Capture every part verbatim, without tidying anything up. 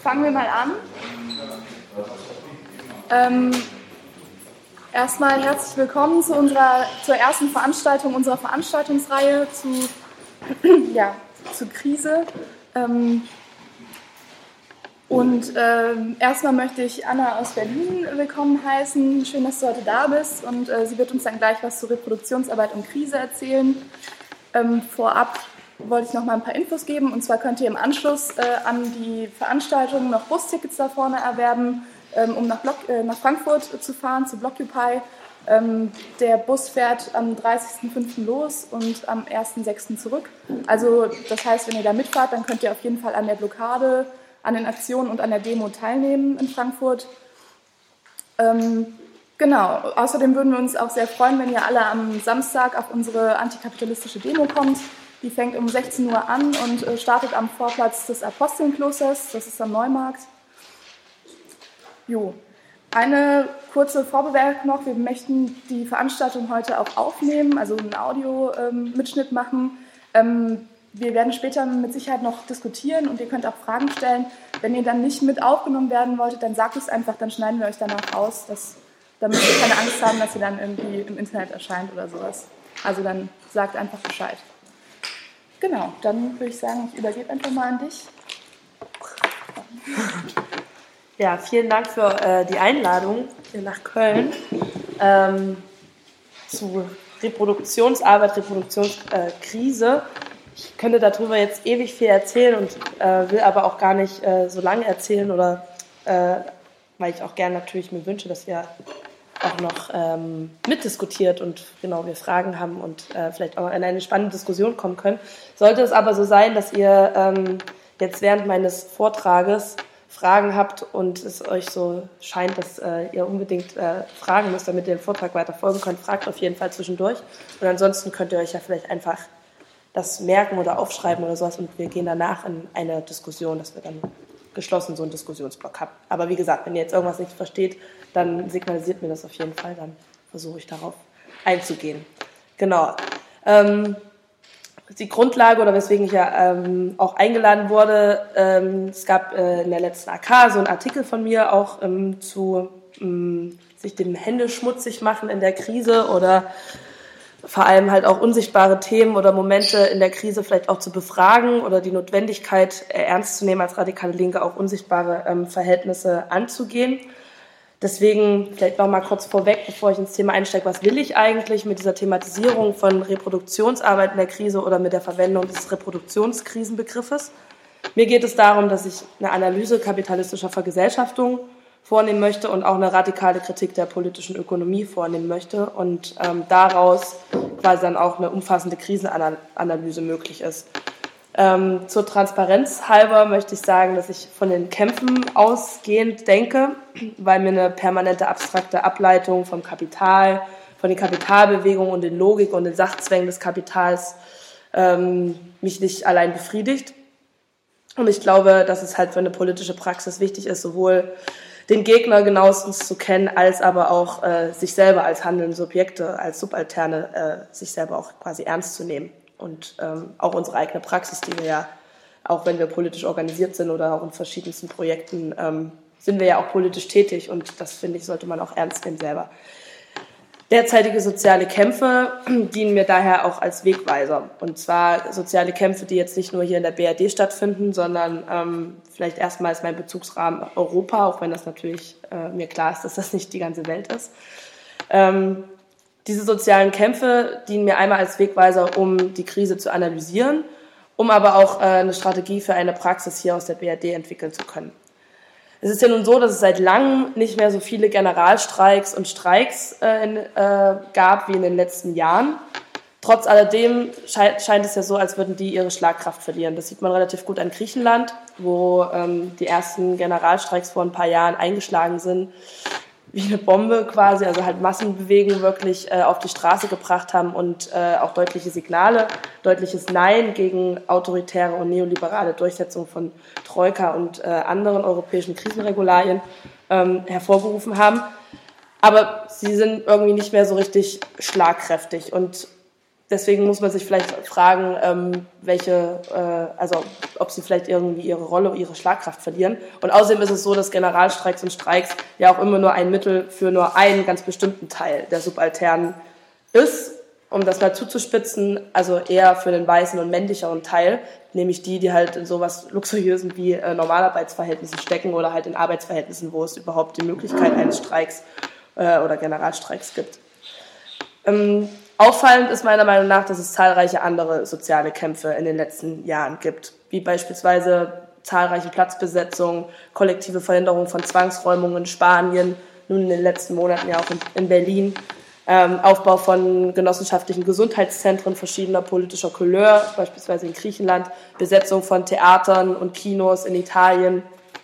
fangen wir mal an. Ähm, erstmal herzlich willkommen zu unserer, zur ersten Veranstaltung unserer Veranstaltungsreihe zu, ja, zu Krise. Ähm, und äh, erstmal möchte ich Anna aus Berlin willkommen heißen. Schön, dass du heute da bist. Und äh, sie wird uns dann gleich was zur Reproduktionsarbeit und Krise erzählen. Ähm, vorab wollte ich noch mal ein paar Infos geben. Und zwar könnt ihr im Anschluss äh, an die Veranstaltung noch Bustickets da vorne erwerben, ähm, um nach, Block, äh, nach Frankfurt zu fahren, zu Blockupy. Ähm, der Bus fährt am dreißigsten fünften los und am ersten sechsten zurück. Also das heißt, wenn ihr da mitfahrt, dann könnt ihr auf jeden Fall an der Blockade, an den Aktionen und an der Demo teilnehmen in Frankfurt. Ähm, genau, außerdem würden wir uns auch sehr freuen, wenn ihr alle am Samstag auf unsere antikapitalistische Demo kommt. Die fängt um sechzehn Uhr an und äh, startet am Vorplatz des Apostelklosters, das ist am Neumarkt. Jo. Eine kurze Vorbemerkung noch, wir möchten die Veranstaltung heute auch aufnehmen, also einen Audio-Mitschnitt ähm, machen. Ähm, wir werden später mit Sicherheit noch diskutieren und ihr könnt auch Fragen stellen. Wenn ihr dann nicht mit aufgenommen werden wolltet, dann sagt es einfach, dann schneiden wir euch danach aus, dass, damit ihr keine Angst haben, dass ihr dann irgendwie im Internet erscheint oder sowas. Also dann sagt einfach Bescheid. Genau, dann würde ich sagen, ich übergebe einfach mal an dich. Ja, vielen Dank für äh, die Einladung hier nach Köln ähm, zu Reproduktionsarbeit, Reproduktionskrise. Ich könnte darüber jetzt ewig viel erzählen und äh, will aber auch gar nicht äh, so lange erzählen, oder äh, weil ich auch gerne natürlich mir wünsche, dass ihr auch noch ähm, mitdiskutiert und genau wir Fragen haben und äh, vielleicht auch in eine spannende Diskussion kommen können. Sollte es aber so sein, dass ihr ähm, jetzt während meines Vortrages Fragen habt und es euch so scheint, dass äh, ihr unbedingt äh, fragen müsst, damit ihr den Vortrag weiter folgen könnt, fragt auf jeden Fall zwischendurch. Und ansonsten könnt ihr euch ja vielleicht einfach das merken oder aufschreiben oder sowas und wir gehen danach in eine Diskussion, dass wir dann geschlossen so einen Diskussionsblock haben. Aber wie gesagt, wenn ihr jetzt irgendwas nicht versteht, dann signalisiert mir das auf jeden Fall, dann versuche ich darauf einzugehen. Genau. Ähm, die Grundlage oder weswegen ich ja ähm, auch eingeladen wurde, ähm, es gab äh, in der letzten A K so einen Artikel von mir auch ähm, zu ähm, sich den Hände schmutzig machen in der Krise oder vor allem halt auch unsichtbare Themen oder Momente in der Krise vielleicht auch zu befragen oder die Notwendigkeit äh, ernst zu nehmen, als radikale Linke auch unsichtbare ähm, Verhältnisse anzugehen. Deswegen vielleicht noch mal kurz vorweg, bevor ich ins Thema einsteige, was will ich eigentlich mit dieser Thematisierung von Reproduktionsarbeit in der Krise oder mit der Verwendung des Reproduktionskrisenbegriffes? Mir geht es darum, dass ich eine Analyse kapitalistischer Vergesellschaftung vornehmen möchte und auch eine radikale Kritik der politischen Ökonomie vornehmen möchte und ähm, daraus quasi dann auch eine umfassende Krisenanalyse möglich ist. Ähm, zur Transparenz halber möchte ich sagen, dass ich von den Kämpfen ausgehend denke, weil mir eine permanente abstrakte Ableitung vom Kapital, von den Kapitalbewegungen und den Logik und den Sachzwängen des Kapitals ähm, mich nicht allein befriedigt. Und ich glaube, dass es halt für eine politische Praxis wichtig ist, sowohl den Gegner genauestens zu kennen, als aber auch äh, sich selber als handelnde Subjekte, als Subalterne, äh, sich selber auch quasi ernst zu nehmen. Und ähm, auch unsere eigene Praxis, die wir ja, auch wenn wir politisch organisiert sind oder auch in verschiedensten Projekten, ähm, sind wir ja auch politisch tätig und das, finde ich, sollte man auch ernst nehmen selber. Derzeitige soziale Kämpfe dienen mir daher auch als Wegweiser. Und zwar soziale Kämpfe, die jetzt nicht nur hier in der B R D stattfinden, sondern ähm, vielleicht erstmals mein Bezugsrahmen Europa, auch wenn das natürlich äh, mir klar ist, dass das nicht die ganze Welt ist. Ähm, diese sozialen Kämpfe dienen mir einmal als Wegweiser, um die Krise zu analysieren, um aber auch äh, eine Strategie für eine Praxis hier aus der B R D entwickeln zu können. Es ist ja nun so, dass es seit langem nicht mehr so viele Generalstreiks und Streiks äh, in, äh, gab wie in den letzten Jahren. Trotz alledem scheint, scheint es ja so, als würden die ihre Schlagkraft verlieren. Das sieht man relativ gut an Griechenland, wo ähm, die ersten Generalstreiks vor ein paar Jahren eingeschlagen sind, wie eine Bombe quasi, also halt Massenbewegungen wirklich äh, auf die Straße gebracht haben und äh, auch deutliche Signale, deutliches Nein gegen autoritäre und neoliberale Durchsetzung von Troika und äh, anderen europäischen Krisenregularien ähm, hervorgerufen haben. Aber sie sind irgendwie nicht mehr so richtig schlagkräftig und deswegen muss man sich vielleicht fragen, ähm, welche, äh, also ob sie vielleicht irgendwie ihre Rolle, ihre Schlagkraft verlieren. Und außerdem ist es so, dass Generalstreiks und Streiks ja auch immer nur ein Mittel für nur einen ganz bestimmten Teil der Subalternen ist, um das mal zuzuspitzen, also eher für den weißen und männlicheren Teil, nämlich die, die halt in sowas Luxuriösen wie äh, Normalarbeitsverhältnissen stecken oder halt in Arbeitsverhältnissen, wo es überhaupt die Möglichkeit eines Streiks äh, oder Generalstreiks gibt. Ähm, auffallend ist meiner Meinung nach, dass es zahlreiche andere soziale Kämpfe in den letzten Jahren gibt, wie beispielsweise zahlreiche Platzbesetzungen, kollektive Verhinderung von Zwangsräumungen in Spanien, nun in den letzten Monaten ja auch in, in Berlin, ähm, Aufbau von genossenschaftlichen Gesundheitszentren verschiedener politischer Couleur, beispielsweise in Griechenland, Besetzung von Theatern und Kinos in Italien,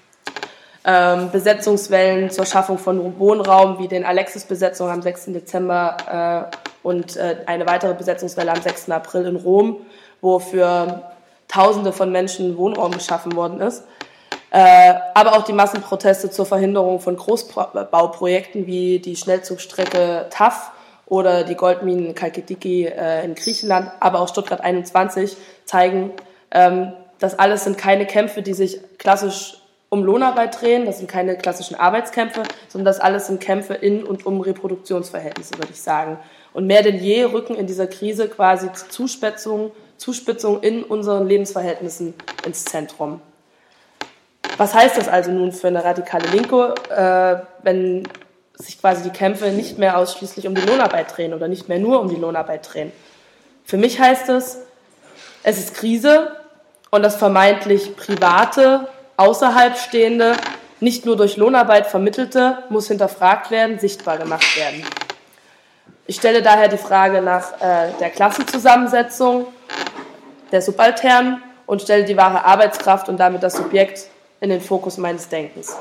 ähm, Besetzungswellen zur Schaffung von Wohnraum, wie den Alexis-Besetzung am sechsten Dezember äh, und äh, eine weitere Besetzungswelle am sechsten April in Rom, wo für Tausende von Menschen Wohnraum geschaffen worden ist. Äh, aber auch die Massenproteste zur Verhinderung von Großbauprojekten wie die Schnellzugstrecke T A F oder die Goldminen Kalkidiki äh, in Griechenland, aber auch Stuttgart einundzwanzig zeigen, ähm, das alles sind keine Kämpfe, die sich klassisch um Lohnarbeit drehen, das sind keine klassischen Arbeitskämpfe, sondern das alles sind Kämpfe in und um Reproduktionsverhältnisse, würde ich sagen. Und mehr denn je rücken in dieser Krise quasi Zuspitzung, Zuspitzung in unseren Lebensverhältnissen ins Zentrum. Was heißt das also nun für eine radikale Linke, äh, wenn sich quasi die Kämpfe nicht mehr ausschließlich um die Lohnarbeit drehen oder nicht mehr nur um die Lohnarbeit drehen? Für mich heißt es, es ist Krise und das vermeintlich Private, außerhalb Stehende, nicht nur durch Lohnarbeit Vermittelte, muss hinterfragt werden, sichtbar gemacht werden. Ich stelle daher die Frage nach äh, der Klassenzusammensetzung der Subalternen und stelle die wahre Arbeitskraft und damit das Subjekt in den Fokus meines Denkens.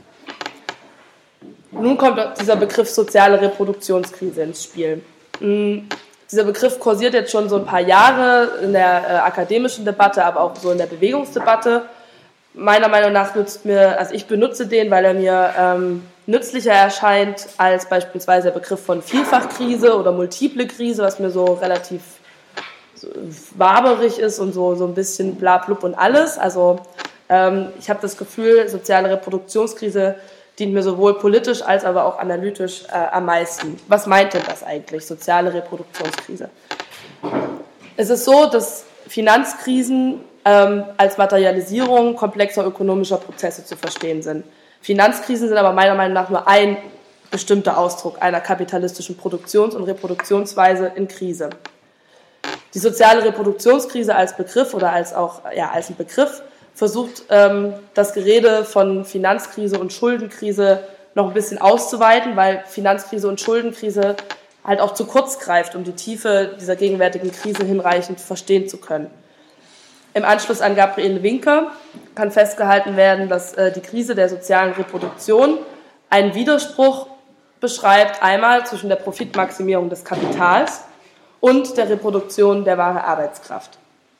Nun kommt dieser Begriff soziale Reproduktionskrise ins Spiel. Dieser Begriff kursiert jetzt schon so ein paar Jahre in der äh, akademischen Debatte, aber auch so in der Bewegungsdebatte. Meiner Meinung nach nützt mir, also ich benutze den, weil er mir ähm, nützlicher erscheint als beispielsweise der Begriff von Vielfachkrise oder multiple Krise, was mir so relativ so waberig ist und so, so ein bisschen bla blub und alles. Also ähm, ich habe das Gefühl, soziale Reproduktionskrise dient mir sowohl politisch als aber auch analytisch äh, am meisten. Was meint denn das eigentlich, soziale Reproduktionskrise? Es ist so, dass Finanzkrisen ähm, als Materialisierung komplexer ökonomischer Prozesse zu verstehen sind. Finanzkrisen sind aber meiner Meinung nach nur ein bestimmter Ausdruck einer kapitalistischen Produktions- und Reproduktionsweise in Krise. Die soziale Reproduktionskrise als Begriff oder als auch ja, als ein Begriff versucht, ähm, das Gerede von Finanzkrise und Schuldenkrise noch ein bisschen auszuweiten, weil Finanzkrise und Schuldenkrise halt auch zu kurz greift, um die Tiefe dieser gegenwärtigen Krise hinreichend verstehen zu können. Im Anschluss an Gabriele Winker kann festgehalten werden, dass äh, die Krise der sozialen Reproduktion einen Widerspruch beschreibt, einmal zwischen der Profitmaximierung des Kapitals und der Reproduktion der wahren Arbeitskraft.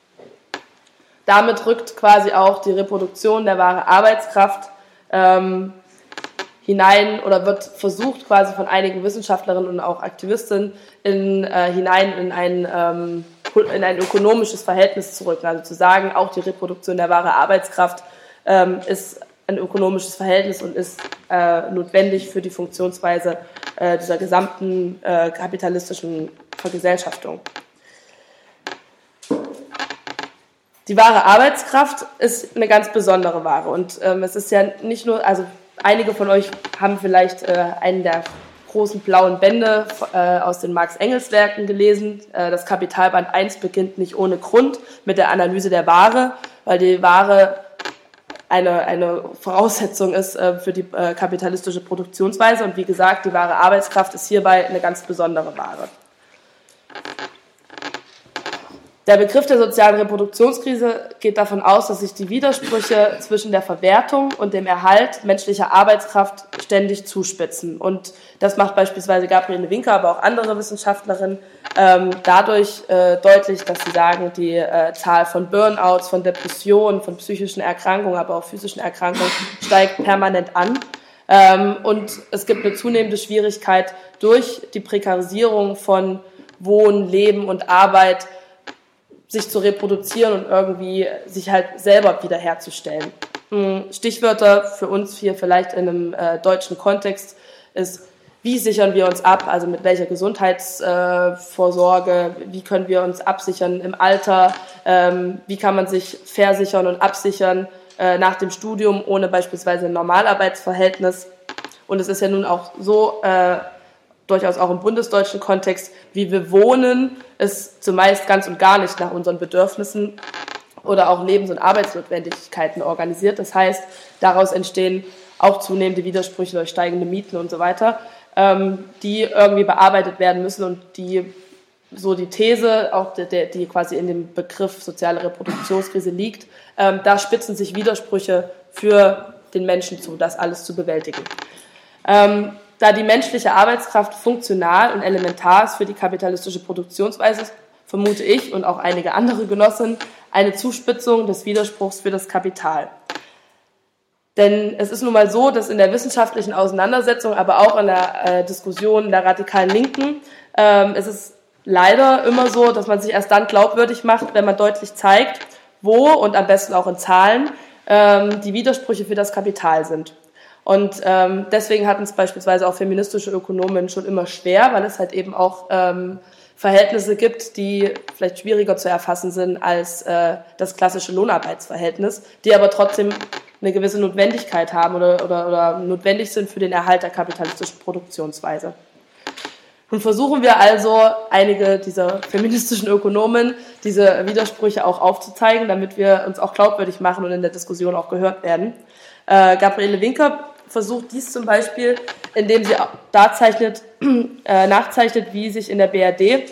Damit rückt quasi auch die Reproduktion der wahren Arbeitskraft ähm, hinein oder wird versucht quasi von einigen Wissenschaftlerinnen und auch Aktivistinnen in, äh, hinein in ein, ähm, in ein ökonomisches Verhältnis zu rücken. Also zu sagen, auch die Reproduktion der wahren Arbeitskraft ähm, ist ein ökonomisches Verhältnis und ist äh, notwendig für die Funktionsweise äh, dieser gesamten äh, kapitalistischen Vergesellschaftung. Die wahre Arbeitskraft ist eine ganz besondere Ware und ähm, es ist ja nicht nur, also einige von euch haben vielleicht äh, einen der großen blauen Bände äh, aus den Marx-Engels-Werken gelesen. Äh, das Kapitalband eins beginnt nicht ohne Grund mit der Analyse der Ware, weil die Ware eine, eine Voraussetzung ist äh, für die äh, kapitalistische Produktionsweise und wie gesagt, die wahre Arbeitskraft ist hierbei eine ganz besondere Ware. Der Begriff der sozialen Reproduktionskrise geht davon aus, dass sich die Widersprüche zwischen der Verwertung und dem Erhalt menschlicher Arbeitskraft ständig zuspitzen. Und das macht beispielsweise Gabriele Winker, aber auch andere Wissenschaftlerinnen ähm, dadurch äh, deutlich, dass sie sagen, die äh, Zahl von Burnouts, von Depressionen, von psychischen Erkrankungen, aber auch physischen Erkrankungen steigt permanent an. Ähm, und es gibt eine zunehmende Schwierigkeit durch die Prekarisierung von Wohnen, Leben und Arbeit sich zu reproduzieren und irgendwie sich halt selber wiederherzustellen. Stichwörter für uns hier vielleicht in einem äh, deutschen Kontext ist, wie sichern wir uns ab, also mit welcher Gesundheitsvorsorge, äh, wie können wir uns absichern im Alter, ähm, wie kann man sich versichern und absichern äh, nach dem Studium ohne beispielsweise ein Normalarbeitsverhältnis. Und es ist ja nun auch so, äh, durchaus auch im bundesdeutschen Kontext, wie wir wohnen, ist zumeist ganz und gar nicht nach unseren Bedürfnissen oder auch Lebens- und Arbeitsnotwendigkeiten organisiert. Das heißt, daraus entstehen auch zunehmende Widersprüche durch steigende Mieten und so weiter, ähm, die irgendwie bearbeitet werden müssen und die, so die These, auch die, die quasi in dem Begriff soziale Reproduktionskrise liegt, ähm, da spitzen sich Widersprüche für den Menschen zu, das alles zu bewältigen. Ähm, Da die menschliche Arbeitskraft funktional und elementar ist für die kapitalistische Produktionsweise, vermute ich und auch einige andere Genossinnen eine Zuspitzung des Widerspruchs für das Kapital. Denn es ist nun mal so, dass in der wissenschaftlichen Auseinandersetzung, aber auch in der äh, Diskussion der radikalen Linken, ähm, es ist leider immer so, dass man sich erst dann glaubwürdig macht, wenn man deutlich zeigt, wo und am besten auch in Zahlen ähm, die Widersprüche für das Kapital sind. Und ähm, deswegen hatten es beispielsweise auch feministische Ökonomen schon immer schwer, weil es halt eben auch ähm, Verhältnisse gibt, die vielleicht schwieriger zu erfassen sind als äh, das klassische Lohnarbeitsverhältnis, die aber trotzdem eine gewisse Notwendigkeit haben oder, oder, oder notwendig sind für den Erhalt der kapitalistischen Produktionsweise. Nun versuchen wir also, einige dieser feministischen Ökonomen diese Widersprüche auch aufzuzeigen, damit wir uns auch glaubwürdig machen und in der Diskussion auch gehört werden. Äh, Gabriele Winker versucht dies zum Beispiel, indem sie darzeichnet, äh, nachzeichnet, wie sich in der B R D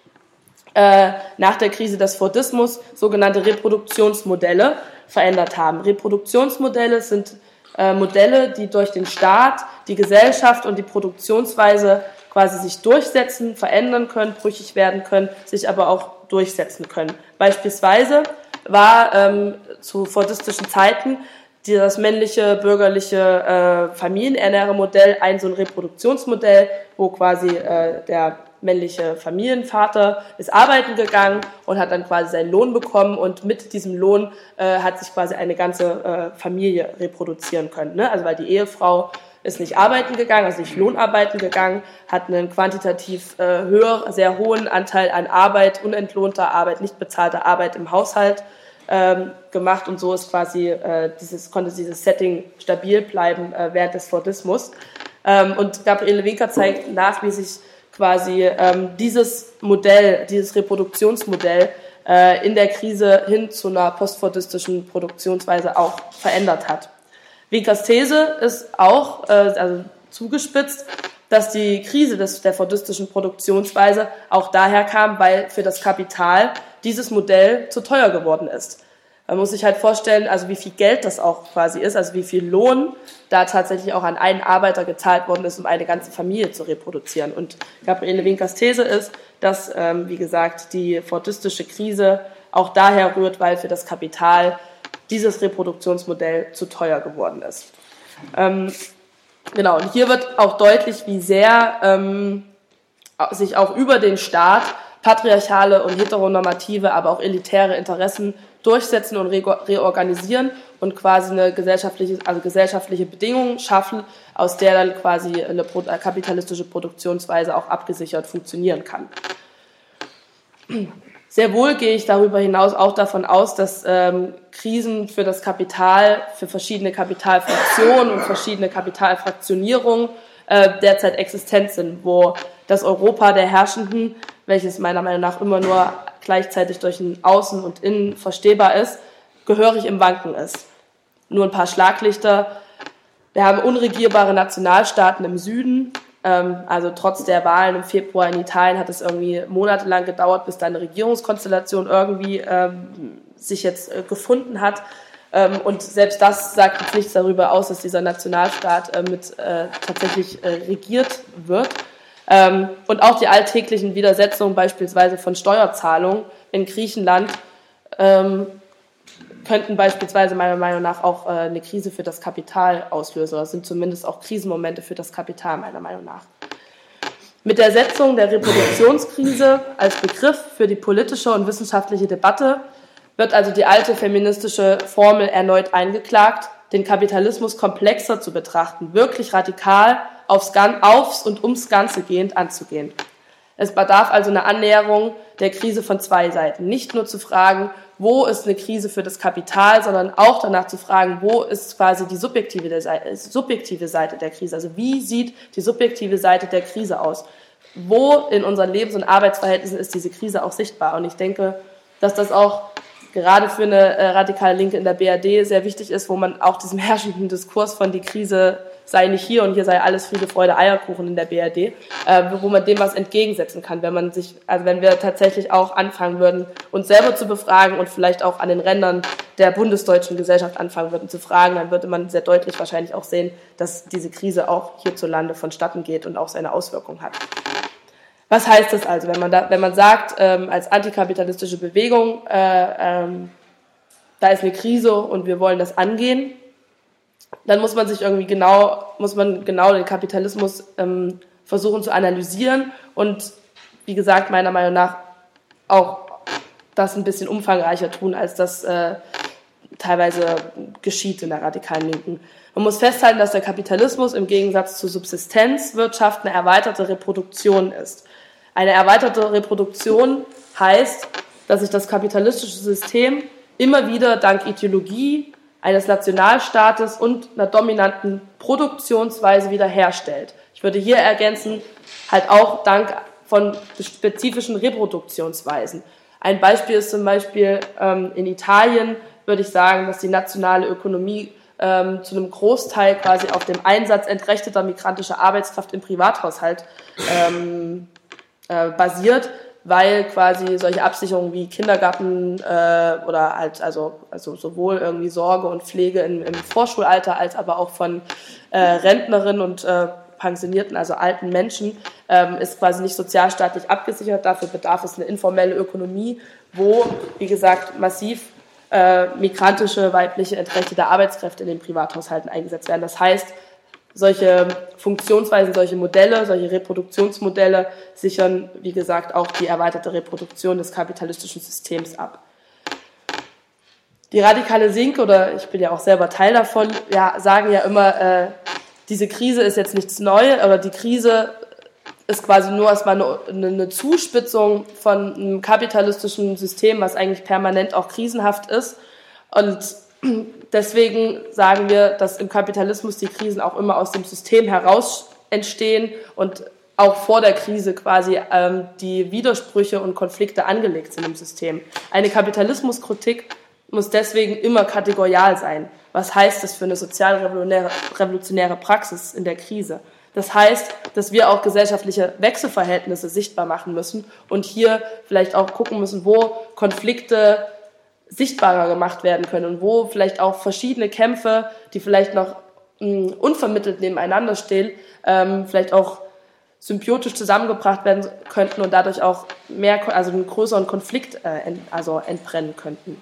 äh, nach der Krise des Fordismus sogenannte Reproduktionsmodelle verändert haben. Reproduktionsmodelle sind äh, Modelle, die durch den Staat, die Gesellschaft und die Produktionsweise quasi sich durchsetzen, verändern können, brüchig werden können, sich aber auch durchsetzen können. Beispielsweise war ähm, zu fordistischen Zeiten das männliche, bürgerliche äh, Familienernährermodell ein so ein Reproduktionsmodell, wo quasi äh, der männliche Familienvater ist arbeiten gegangen und hat dann quasi seinen Lohn bekommen und mit diesem Lohn äh, hat sich quasi eine ganze äh, Familie reproduzieren können. Ne? Also weil die Ehefrau ist nicht arbeiten gegangen, also nicht Lohnarbeiten gegangen, hat einen quantitativ äh, höher, sehr hohen Anteil an Arbeit, unentlohnter Arbeit, nicht bezahlter Arbeit im Haushalt Ähm, gemacht und so ist quasi äh, dieses konnte dieses Setting stabil bleiben äh, während des Fordismus. Ähm, und Gabriele Winker zeigt nach, wie sich quasi ähm, dieses Modell, dieses Reproduktionsmodell äh, in der Krise hin zu einer postfordistischen Produktionsweise auch verändert hat. Winkers These ist auch äh, also zugespitzt, dass die Krise des, der fordistischen Produktionsweise auch daher kam, weil für das Kapital dieses Modell zu teuer geworden ist. Man muss sich halt vorstellen, also wie viel Geld das auch quasi ist, also wie viel Lohn da tatsächlich auch an einen Arbeiter gezahlt worden ist, um eine ganze Familie zu reproduzieren. Und Gabriele Winkers These ist, dass, ähm, wie gesagt, die fordistische Krise auch daher rührt, weil für das Kapital dieses Reproduktionsmodell zu teuer geworden ist. Ähm, genau, und hier wird auch deutlich, wie sehr ähm, sich auch über den Staat patriarchale und heteronormative, aber auch elitäre Interessen durchsetzen und reorganisieren und quasi eine gesellschaftliche, also gesellschaftliche Bedingungen schaffen, aus der dann quasi eine kapitalistische Produktionsweise auch abgesichert funktionieren kann. Sehr wohl gehe ich darüber hinaus auch davon aus, dass ähm, Krisen für das Kapital, für verschiedene Kapitalfraktionen und verschiedene Kapitalfraktionierungen äh, derzeit existent sind, wo das Europa der Herrschenden, welches meiner Meinung nach immer nur gleichzeitig durch ein Außen und Innen verstehbar ist, gehörig im Wanken ist. Nur ein paar Schlaglichter. Wir haben unregierbare Nationalstaaten im Süden. Ähm, also trotz der Wahlen im Februar in Italien hat es irgendwie monatelang gedauert, bis da eine Regierungskonstellation irgendwie ähm, sich jetzt äh, gefunden hat. Ähm, und selbst das sagt jetzt nichts darüber aus, dass dieser Nationalstaat äh, mit äh, tatsächlich äh, regiert wird. Ähm, und auch die alltäglichen Widersetzungen beispielsweise von Steuerzahlungen in Griechenland ähm, könnten beispielsweise meiner Meinung nach auch äh, eine Krise für das Kapital auslösen. Das sind zumindest auch Krisenmomente für das Kapital meiner Meinung nach. Mit der Setzung der Reproduktionskrise als Begriff für die politische und wissenschaftliche Debatte wird also die alte feministische Formel erneut eingeklagt, den Kapitalismus komplexer zu betrachten, wirklich radikal aufs, aufs und ums Ganze gehend anzugehen. Es bedarf also eine Annäherung der Krise von zwei Seiten. Nicht nur zu fragen, wo ist eine Krise für das Kapital, sondern auch danach zu fragen, wo ist quasi die subjektive, der Seite, subjektive Seite der Krise. Also wie sieht die subjektive Seite der Krise aus? Wo in unseren Lebens- und Arbeitsverhältnissen ist diese Krise auch sichtbar? Und ich denke, dass das auch gerade für eine äh, radikale Linke in der B R D sehr wichtig ist, wo man auch diesem herrschenden Diskurs von die Krise sei nicht hier und hier sei alles Friede, Freude, Eierkuchen in der B R D, äh, wo man dem was entgegensetzen kann, wenn man sich, also wenn wir tatsächlich auch anfangen würden, uns selber zu befragen und vielleicht auch an den Rändern der bundesdeutschen Gesellschaft anfangen würden zu fragen, dann würde man sehr deutlich wahrscheinlich auch sehen, dass diese Krise auch hierzulande vonstatten geht und auch seine Auswirkungen hat. Was heißt das also, wenn man da, wenn man sagt, ähm, als antikapitalistische Bewegung, äh, ähm, da ist eine Krise und wir wollen das angehen, dann muss man sich irgendwie genau, muss man genau den Kapitalismus ähm, versuchen zu analysieren und, wie gesagt, meiner Meinung nach auch das ein bisschen umfangreicher tun, als das äh, teilweise geschieht in der radikalen Linken. Man muss festhalten, dass der Kapitalismus im Gegensatz zur Subsistenzwirtschaft eine erweiterte Reproduktion ist. Eine erweiterte Reproduktion heißt, dass sich das kapitalistische System immer wieder dank Ideologie eines Nationalstaates und einer dominanten Produktionsweise wiederherstellt. Ich würde hier ergänzen, halt auch dank von spezifischen Reproduktionsweisen. Ein Beispiel ist zum Beispiel ähm, in Italien, würde ich sagen, dass die nationale Ökonomie ähm, zu einem Großteil quasi auf dem Einsatz entrechteter migrantischer Arbeitskraft im Privathaushalt ähm, äh, basiert, weil quasi solche Absicherungen wie Kindergarten äh, oder halt also also sowohl irgendwie Sorge und Pflege im, im Vorschulalter als aber auch von äh, Rentnerinnen und äh, Pensionierten, also alten Menschen, ähm, ist quasi nicht sozialstaatlich abgesichert. Dafür bedarf es eine informelle Ökonomie, wo, wie gesagt, massiv äh, migrantische, weibliche, entrechtete Arbeitskräfte in den Privathaushalten eingesetzt werden. Das heißt, solche Funktionsweisen, solche Modelle, solche Reproduktionsmodelle sichern, wie gesagt, auch die erweiterte Reproduktion des kapitalistischen Systems ab. Die radikale Linke, oder ich bin ja auch selber Teil davon, ja, sagen ja immer, äh, diese Krise ist jetzt nichts Neues, aber die Krise ist quasi nur erstmal eine, eine Zuspitzung von einem kapitalistischen System, was eigentlich permanent auch krisenhaft ist. Und deswegen sagen wir, dass im Kapitalismus die Krisen auch immer aus dem System heraus entstehen und auch vor der Krise quasi ähm, die Widersprüche und Konflikte angelegt sind im System. Eine Kapitalismuskritik muss deswegen immer kategorial sein. Was heißt das für eine sozialrevolutionäre Praxis in der Krise? Das heißt, dass wir auch gesellschaftliche Wechselverhältnisse sichtbar machen müssen und hier vielleicht auch gucken müssen, wo Konflikte sichtbarer gemacht werden können und wo vielleicht auch verschiedene Kämpfe, die vielleicht noch mh, unvermittelt nebeneinander stehen, ähm, vielleicht auch symbiotisch zusammengebracht werden könnten und dadurch auch mehr, also einen größeren Konflikt äh, ent, also entbrennen könnten.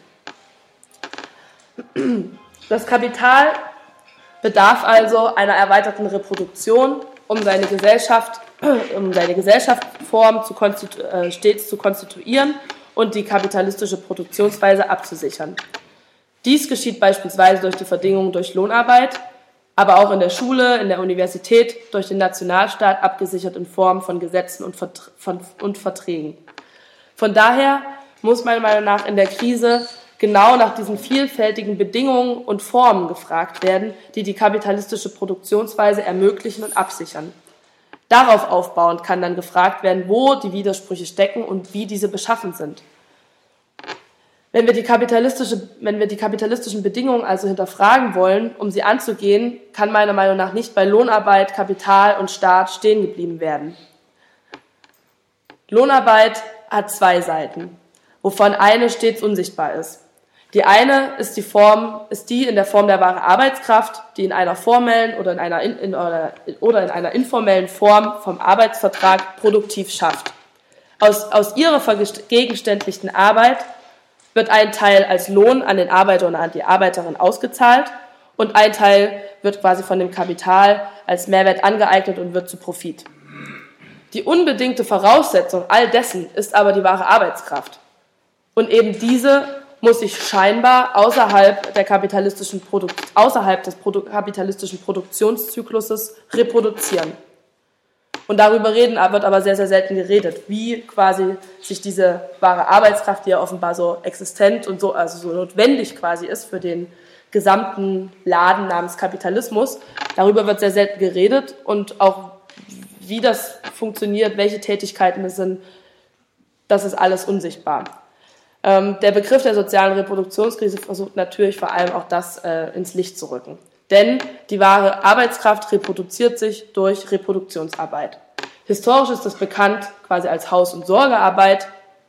Das Kapital bedarf also einer erweiterten Reproduktion, um seine Gesellschaft, um seine Gesellschaftsform zu konstitu- äh, stets zu konstituieren und die kapitalistische Produktionsweise abzusichern. Dies geschieht beispielsweise durch die Verdingung durch Lohnarbeit, aber auch in der Schule, in der Universität, durch den Nationalstaat abgesichert in Form von Gesetzen und, Vert- von, und Verträgen. Von daher muss meiner Meinung nach in der Krise genau nach diesen vielfältigen Bedingungen und Formen gefragt werden, die die kapitalistische Produktionsweise ermöglichen und absichern. Darauf aufbauend kann dann gefragt werden, wo die Widersprüche stecken und wie diese beschaffen sind. Wenn wir die kapitalistische, wenn wir die kapitalistischen Bedingungen also hinterfragen wollen, um sie anzugehen, kann meiner Meinung nach nicht bei Lohnarbeit, Kapital und Staat stehen geblieben werden. Lohnarbeit hat zwei Seiten, wovon eine stets unsichtbar ist. Die eine ist die Form, ist die in der Form der wahren Arbeitskraft, die in einer formellen oder in einer, in, in, oder, oder in einer informellen Form vom Arbeitsvertrag produktiv schafft. Aus, aus ihrer vergegenständlichten Arbeit wird ein Teil als Lohn an den Arbeiter und an die Arbeiterin ausgezahlt und ein Teil wird quasi von dem Kapital als Mehrwert angeeignet und wird zu Profit. Die unbedingte Voraussetzung all dessen ist aber die wahre Arbeitskraft. Und eben diese muss sich scheinbar außerhalb, der kapitalistischen Produ- außerhalb des Produ- kapitalistischen Produktionszykluses reproduzieren. Und darüber reden, wird aber sehr, sehr selten geredet, wie quasi sich diese wahre Arbeitskraft, die ja offenbar so existent und so, also so notwendig quasi ist für den gesamten Laden namens Kapitalismus, darüber wird sehr selten geredet und auch wie das funktioniert, welche Tätigkeiten es sind, das ist alles unsichtbar. Ähm, der Begriff der sozialen Reproduktionskrise versucht natürlich vor allem auch das äh, ins Licht zu rücken. Denn die wahre Arbeitskraft reproduziert sich durch Reproduktionsarbeit. Historisch ist das bekannt quasi als Haus- und Sorgearbeit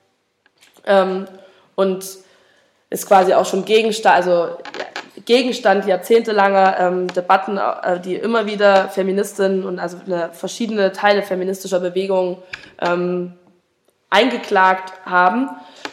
ähm, und ist quasi auch schon Gegenstand, also Gegenstand jahrzehntelanger ähm, Debatten, äh, die immer wieder Feministinnen und also eine, verschiedene Teile feministischer Bewegungen ähm, eingeklagt haben.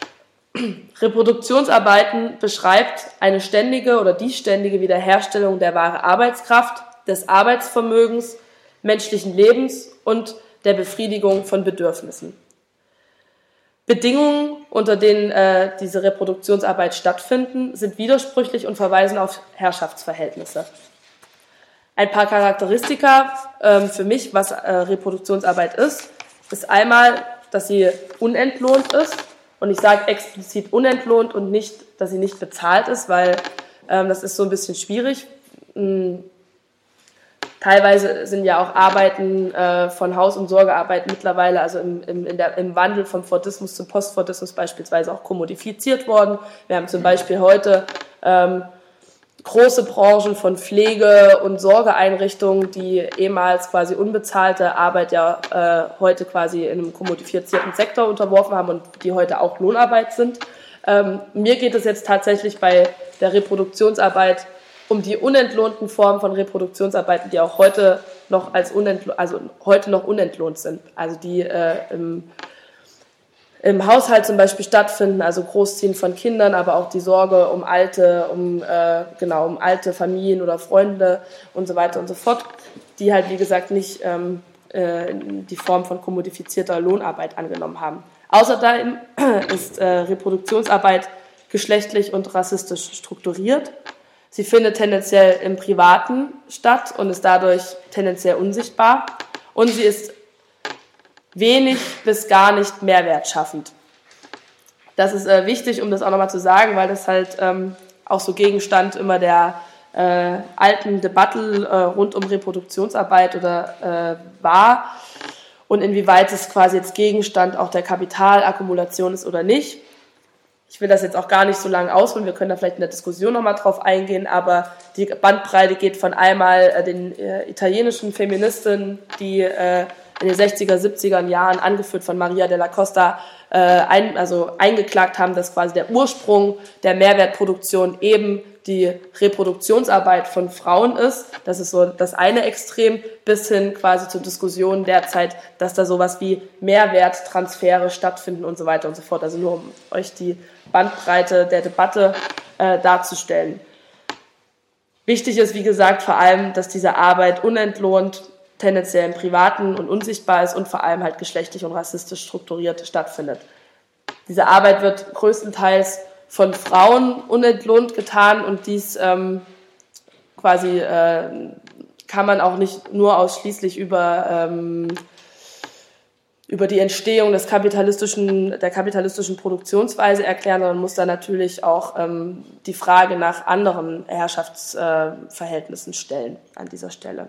Reproduktionsarbeiten beschreibt eine ständige oder die ständige Wiederherstellung der wahren Arbeitskraft, des Arbeitsvermögens, menschlichen Lebens und der Befriedigung von Bedürfnissen. Bedingungen, unter denen äh, diese Reproduktionsarbeit stattfinden, sind widersprüchlich und verweisen auf Herrschaftsverhältnisse. Ein paar Charakteristika ähm, für mich, was äh, Reproduktionsarbeit ist, ist einmal, dass sie unentlohnt ist. Und ich sage explizit unentlohnt und nicht, dass sie nicht bezahlt ist, weil ähm, das ist so ein bisschen schwierig. Hm. Teilweise sind ja auch Arbeiten äh, von Haus- und Sorgearbeit mittlerweile, also im, im, in der, im Wandel vom Fordismus zum Postfordismus beispielsweise auch kommodifiziert worden. Wir haben zum Beispiel heute ähm, große Branchen von Pflege- und Sorgeeinrichtungen, die ehemals quasi unbezahlte Arbeit ja äh, heute quasi in einem kommodifizierten Sektor unterworfen haben und die heute auch Lohnarbeit sind. Ähm, mir geht es jetzt tatsächlich bei der Reproduktionsarbeit um die unentlohnten Formen von Reproduktionsarbeiten, die auch heute noch als unentlohnt, also heute noch unentlohnt sind, also die äh, im, im Haushalt zum Beispiel stattfinden, also Großziehen von Kindern, aber auch die Sorge um alte, um äh, genau um alte Familien oder Freunde und so weiter und so fort, die halt wie gesagt nicht ähm, äh, die Form von kommodifizierter Lohnarbeit angenommen haben. Außerdem ist äh, Reproduktionsarbeit geschlechtlich und rassistisch strukturiert. Sie findet tendenziell im Privaten statt und ist dadurch tendenziell unsichtbar. Und sie ist wenig bis gar nicht mehrwertschaffend. Das ist äh, wichtig, um das auch nochmal zu sagen, weil das halt ähm, auch so Gegenstand immer der äh, alten Debatte äh, rund um Reproduktionsarbeit oder äh, war und inwieweit es quasi jetzt Gegenstand auch der Kapitalakkumulation ist oder nicht. Ich will das jetzt auch gar nicht so lange ausholen, wir können da vielleicht in der Diskussion nochmal drauf eingehen, aber die Bandbreite geht von einmal äh, den äh, italienischen Feministinnen, die äh, in den sechziger, siebziger Jahren, angeführt von Maria della Costa, äh, ein, also eingeklagt haben, dass quasi der Ursprung der Mehrwertproduktion eben die Reproduktionsarbeit von Frauen ist. Das ist so das eine Extrem, bis hin quasi zur Diskussion derzeit, dass da sowas wie Mehrwerttransfere stattfinden und so weiter und so fort. Also nur um euch die Bandbreite der Debatte äh, darzustellen. Wichtig ist, wie gesagt, vor allem, dass diese Arbeit unentlohnt, tendenziell im Privaten und unsichtbar ist und vor allem halt geschlechtlich und rassistisch strukturiert stattfindet. Diese Arbeit wird größtenteils von Frauen unentlohnt getan und dies ähm, quasi äh, kann man auch nicht nur ausschließlich über, ähm, über die Entstehung des kapitalistischen, der kapitalistischen Produktionsweise erklären, sondern muss da natürlich auch ähm, die Frage nach anderen Herrschaftsverhältnissen äh, stellen an dieser Stelle.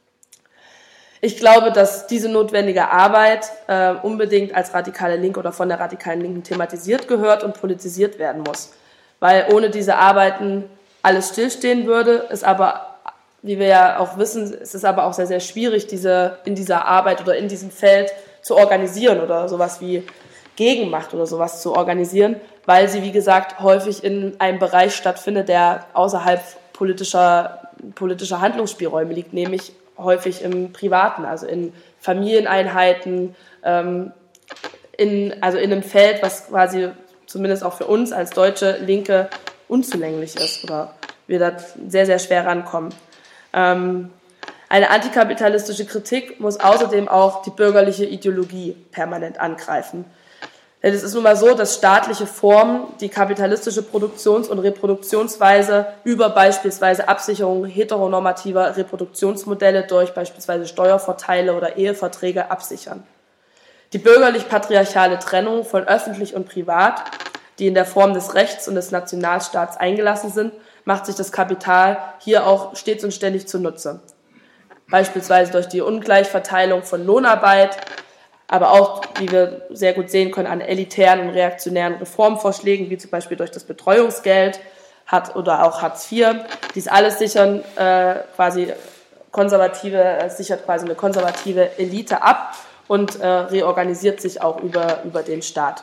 Ich glaube, dass diese notwendige Arbeit äh, unbedingt als radikale Linke oder von der radikalen Linken thematisiert gehört und politisiert werden muss. Weil ohne diese Arbeiten alles stillstehen würde, ist aber, wie wir ja auch wissen, ist es aber auch sehr, sehr schwierig, diese in dieser Arbeit oder in diesem Feld zu organisieren oder sowas wie Gegenmacht oder sowas zu organisieren, weil sie, wie gesagt, häufig in einem Bereich stattfindet, der außerhalb politischer, politischer Handlungsspielräume liegt, nämlich häufig im Privaten, also in Familieneinheiten, ähm, in, also in einem Feld, was quasi zumindest auch für uns als deutsche Linke unzulänglich ist oder wir da sehr, sehr schwer rankommen. Ähm, Eine antikapitalistische Kritik muss außerdem auch die bürgerliche Ideologie permanent angreifen. Denn es ist nun mal so, dass staatliche Formen die kapitalistische Produktions- und Reproduktionsweise über beispielsweise Absicherung heteronormativer Reproduktionsmodelle durch beispielsweise Steuervorteile oder Eheverträge absichern. Die bürgerlich-patriarchale Trennung von öffentlich und privat, die in der Form des Rechts und des Nationalstaats eingelassen sind, macht sich das Kapital hier auch stets und ständig zunutze. Beispielsweise durch die Ungleichverteilung von Lohnarbeit, aber auch, wie wir sehr gut sehen können, an elitären und reaktionären Reformvorschlägen, wie zum Beispiel durch das Betreuungsgeld hat oder auch Hartz vier. Dies alles sichern äh, quasi konservative, äh, sichert quasi eine konservative Elite ab und äh, reorganisiert sich auch über, über den Staat.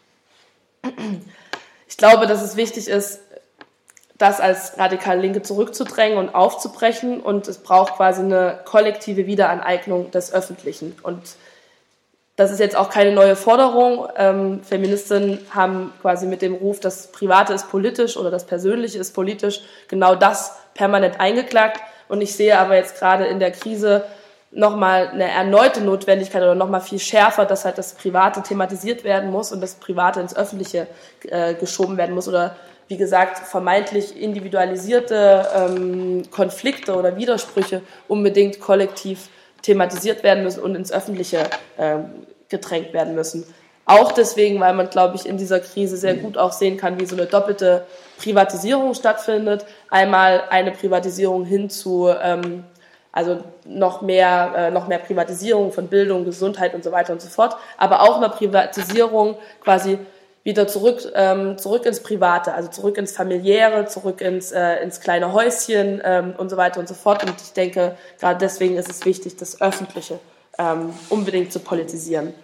Ich glaube, dass es wichtig ist, das als radikale Linke zurückzudrängen und aufzubrechen, und es braucht quasi eine kollektive Wiederaneignung des Öffentlichen. Und das ist jetzt auch keine neue Forderung. Ähm, Feministinnen haben quasi mit dem Ruf, das Private ist politisch oder das Persönliche ist politisch, genau das permanent eingeklagt. Und ich sehe aber jetzt gerade in der Krise nochmal eine erneute Notwendigkeit oder nochmal viel schärfer, dass halt das Private thematisiert werden muss und das Private ins Öffentliche äh, geschoben werden muss oder wie gesagt, vermeintlich individualisierte ähm, Konflikte oder Widersprüche unbedingt kollektiv thematisiert werden müssen und ins Öffentliche ähm, gedrängt werden müssen. Auch deswegen, weil man, glaube ich, in dieser Krise sehr gut auch sehen kann, wie so eine doppelte Privatisierung stattfindet. Einmal eine Privatisierung hin zu, ähm, also noch mehr, äh, noch mehr Privatisierung von Bildung, Gesundheit und so weiter und so fort, aber auch eine Privatisierung quasi wieder zurück, ähm, zurück ins Private, also zurück ins Familiäre, zurück ins, äh, ins kleine Häuschen ähm, und so weiter und so fort. Und ich denke, gerade deswegen ist es wichtig, das Öffentliche ähm, unbedingt zu politisieren.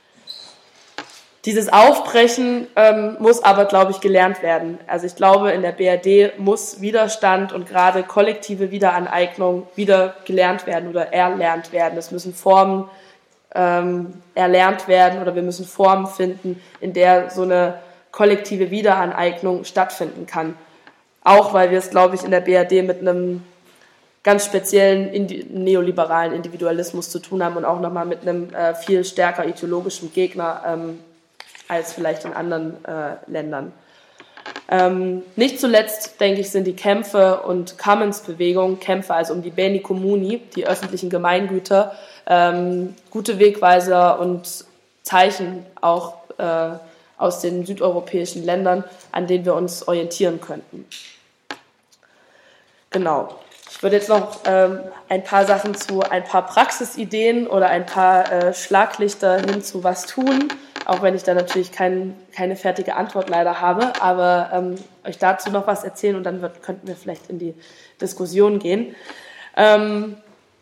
Dieses Aufbrechen ähm, muss aber, glaube ich, gelernt werden. Also ich glaube, in der B R D muss Widerstand und gerade kollektive Wiederaneignung wieder gelernt werden oder erlernt werden. Es müssen Formen ähm, erlernt werden oder wir müssen Formen finden, in der so eine kollektive Wiederaneignung stattfinden kann. Auch weil wir es, glaube ich, in der B R D mit einem ganz speziellen indi- neoliberalen Individualismus zu tun haben und auch nochmal mit einem äh, viel stärker ideologischen Gegner ähm, als vielleicht in anderen äh, Ländern. Ähm, nicht zuletzt, denke ich, sind die Kämpfe und Commons-Bewegung, Kämpfe also um die Beni Comuni, die öffentlichen Gemeingüter, ähm, gute Wegweiser und Zeichen auch äh, aus den südeuropäischen Ländern, an denen wir uns orientieren könnten. Genau. Ich würde jetzt noch ähm, ein paar Sachen zu ein paar Praxisideen oder ein paar äh, Schlaglichter hin zu was tun, auch wenn ich da natürlich kein, keine fertige Antwort leider habe, aber ähm, euch dazu noch was erzählen und dann wird, könnten wir vielleicht in die Diskussion gehen. Ähm,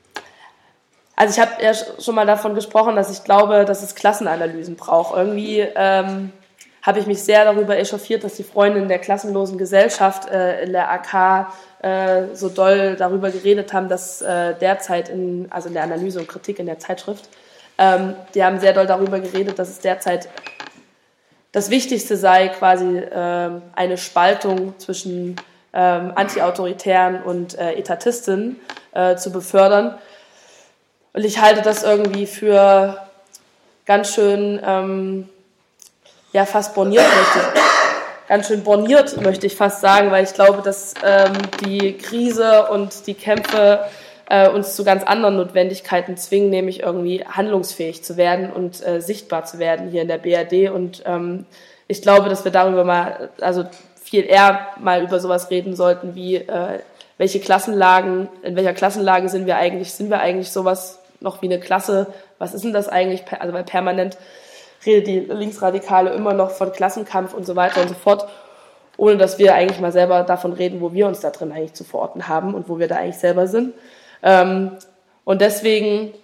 also ich habe ja schon mal davon gesprochen, dass ich glaube, dass es Klassenanalysen braucht. Irgendwie ähm, habe ich mich sehr darüber echauffiert, dass die Freundinnen der klassenlosen Gesellschaft äh, in der A K äh, so doll darüber geredet haben, dass äh, derzeit, in, also in der Analyse und Kritik in der Zeitschrift, ähm, die haben sehr doll darüber geredet, dass es derzeit das Wichtigste sei, quasi äh, eine Spaltung zwischen ähm, Anti-Autoritären und äh, Etatistinnen äh, zu befördern. Und ich halte das irgendwie für ganz schön, ähm, ja, fast borniert, möchte ich, ganz schön borniert, möchte ich fast sagen, weil ich glaube, dass ähm, die Krise und die Kämpfe äh, uns zu ganz anderen Notwendigkeiten zwingen, nämlich irgendwie handlungsfähig zu werden und äh, sichtbar zu werden hier in der B R D. Und ähm, ich glaube, dass wir darüber mal, also viel eher mal über sowas reden sollten, wie äh, welche Klassenlagen, in welcher Klassenlage sind wir eigentlich, sind wir eigentlich sowas noch wie eine Klasse, was ist denn das eigentlich, also weil permanent redet die Linksradikale immer noch von Klassenkampf und so weiter und so fort, ohne dass wir eigentlich mal selber davon reden, wo wir uns da drin eigentlich zu verorten haben und wo wir da eigentlich selber sind. Ähm, und deswegen,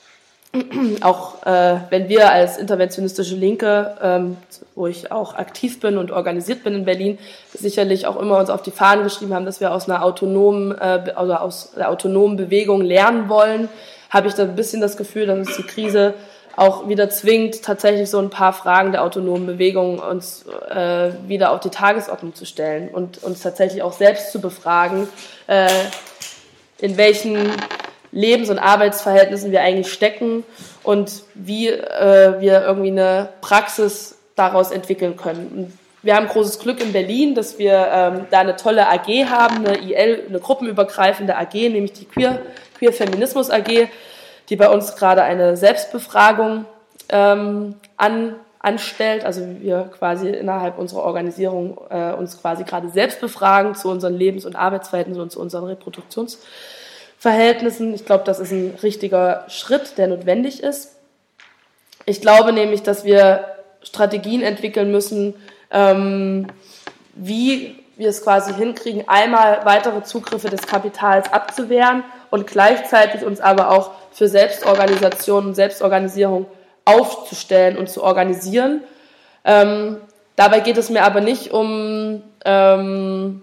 auch äh, wenn wir als interventionistische Linke, ähm, wo ich auch aktiv bin und organisiert bin in Berlin, sicherlich auch immer uns auf die Fahnen geschrieben haben, dass wir aus einer autonomen, äh, also aus der autonomen Bewegung lernen wollen, habe ich da ein bisschen das Gefühl, dass uns die Krise auch wieder zwingt, tatsächlich so ein paar Fragen der autonomen Bewegung uns äh, wieder auf die Tagesordnung zu stellen und uns tatsächlich auch selbst zu befragen, äh, in welchen Lebens- und Arbeitsverhältnissen wir eigentlich stecken und wie äh, wir irgendwie eine Praxis daraus entwickeln können. Und wir haben großes Glück in Berlin, dass wir ähm, da eine tolle A G haben, eine I L, eine gruppenübergreifende A G, nämlich die Queer, Queer Feminismus A G, die bei uns gerade eine Selbstbefragung ähm, an, anstellt. Also wir quasi innerhalb unserer Organisierung äh, uns quasi gerade selbst befragen zu unseren Lebens- und Arbeitsverhältnissen und zu unseren Reproduktionsverhältnissen. Ich glaube, das ist ein richtiger Schritt, der notwendig ist. Ich glaube nämlich, dass wir Strategien entwickeln müssen, ähm, wie wir es quasi hinkriegen, einmal weitere Zugriffe des Kapitals abzuwehren und gleichzeitig uns aber auch für Selbstorganisation und Selbstorganisierung aufzustellen und zu organisieren. Ähm, dabei geht es mir aber nicht um, ähm,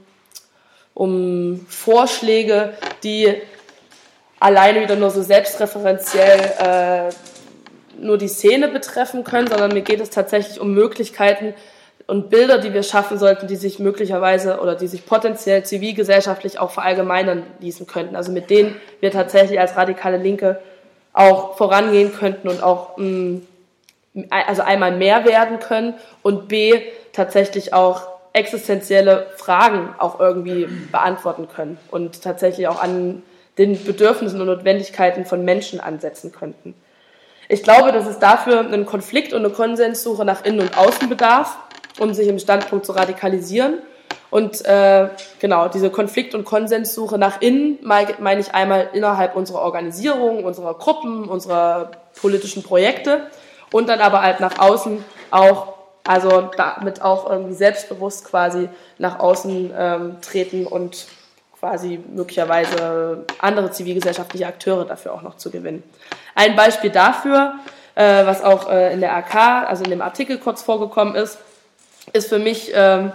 um Vorschläge, die alleine wieder nur so selbstreferenziell äh, nur die Szene betreffen können, sondern mir geht es tatsächlich um Möglichkeiten und Bilder, die wir schaffen sollten, die sich möglicherweise oder die sich potenziell zivilgesellschaftlich auch verallgemeinern ließen könnten. Also mit denen wir tatsächlich als radikale Linke auch vorangehen könnten und auch mh, also einmal mehr werden können und b, tatsächlich auch existenzielle Fragen auch irgendwie beantworten können und tatsächlich auch an den Bedürfnissen und Notwendigkeiten von Menschen ansetzen könnten. Ich glaube, dass es dafür einen Konflikt und eine Konsenssuche nach Innen und Außen bedarf, um sich im Standpunkt zu radikalisieren. Und äh, genau, diese Konflikt- und Konsenssuche nach innen meine ich einmal innerhalb unserer Organisierung, unserer Gruppen, unserer politischen Projekte und dann aber halt nach außen auch, also damit auch irgendwie selbstbewusst quasi nach außen ähm, treten und quasi möglicherweise andere zivilgesellschaftliche Akteure dafür auch noch zu gewinnen. Ein Beispiel dafür, äh, was auch äh, in der A K, also in dem Artikel kurz vorgekommen ist, ist für mich ähm,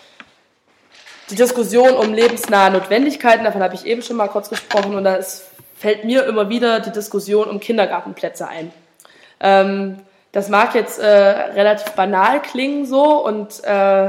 die Diskussion um lebensnahe Notwendigkeiten, davon habe ich eben schon mal kurz gesprochen, und da ist, fällt mir immer wieder die Diskussion um Kindergartenplätze ein. Ähm, das mag jetzt äh, relativ banal klingen so und äh,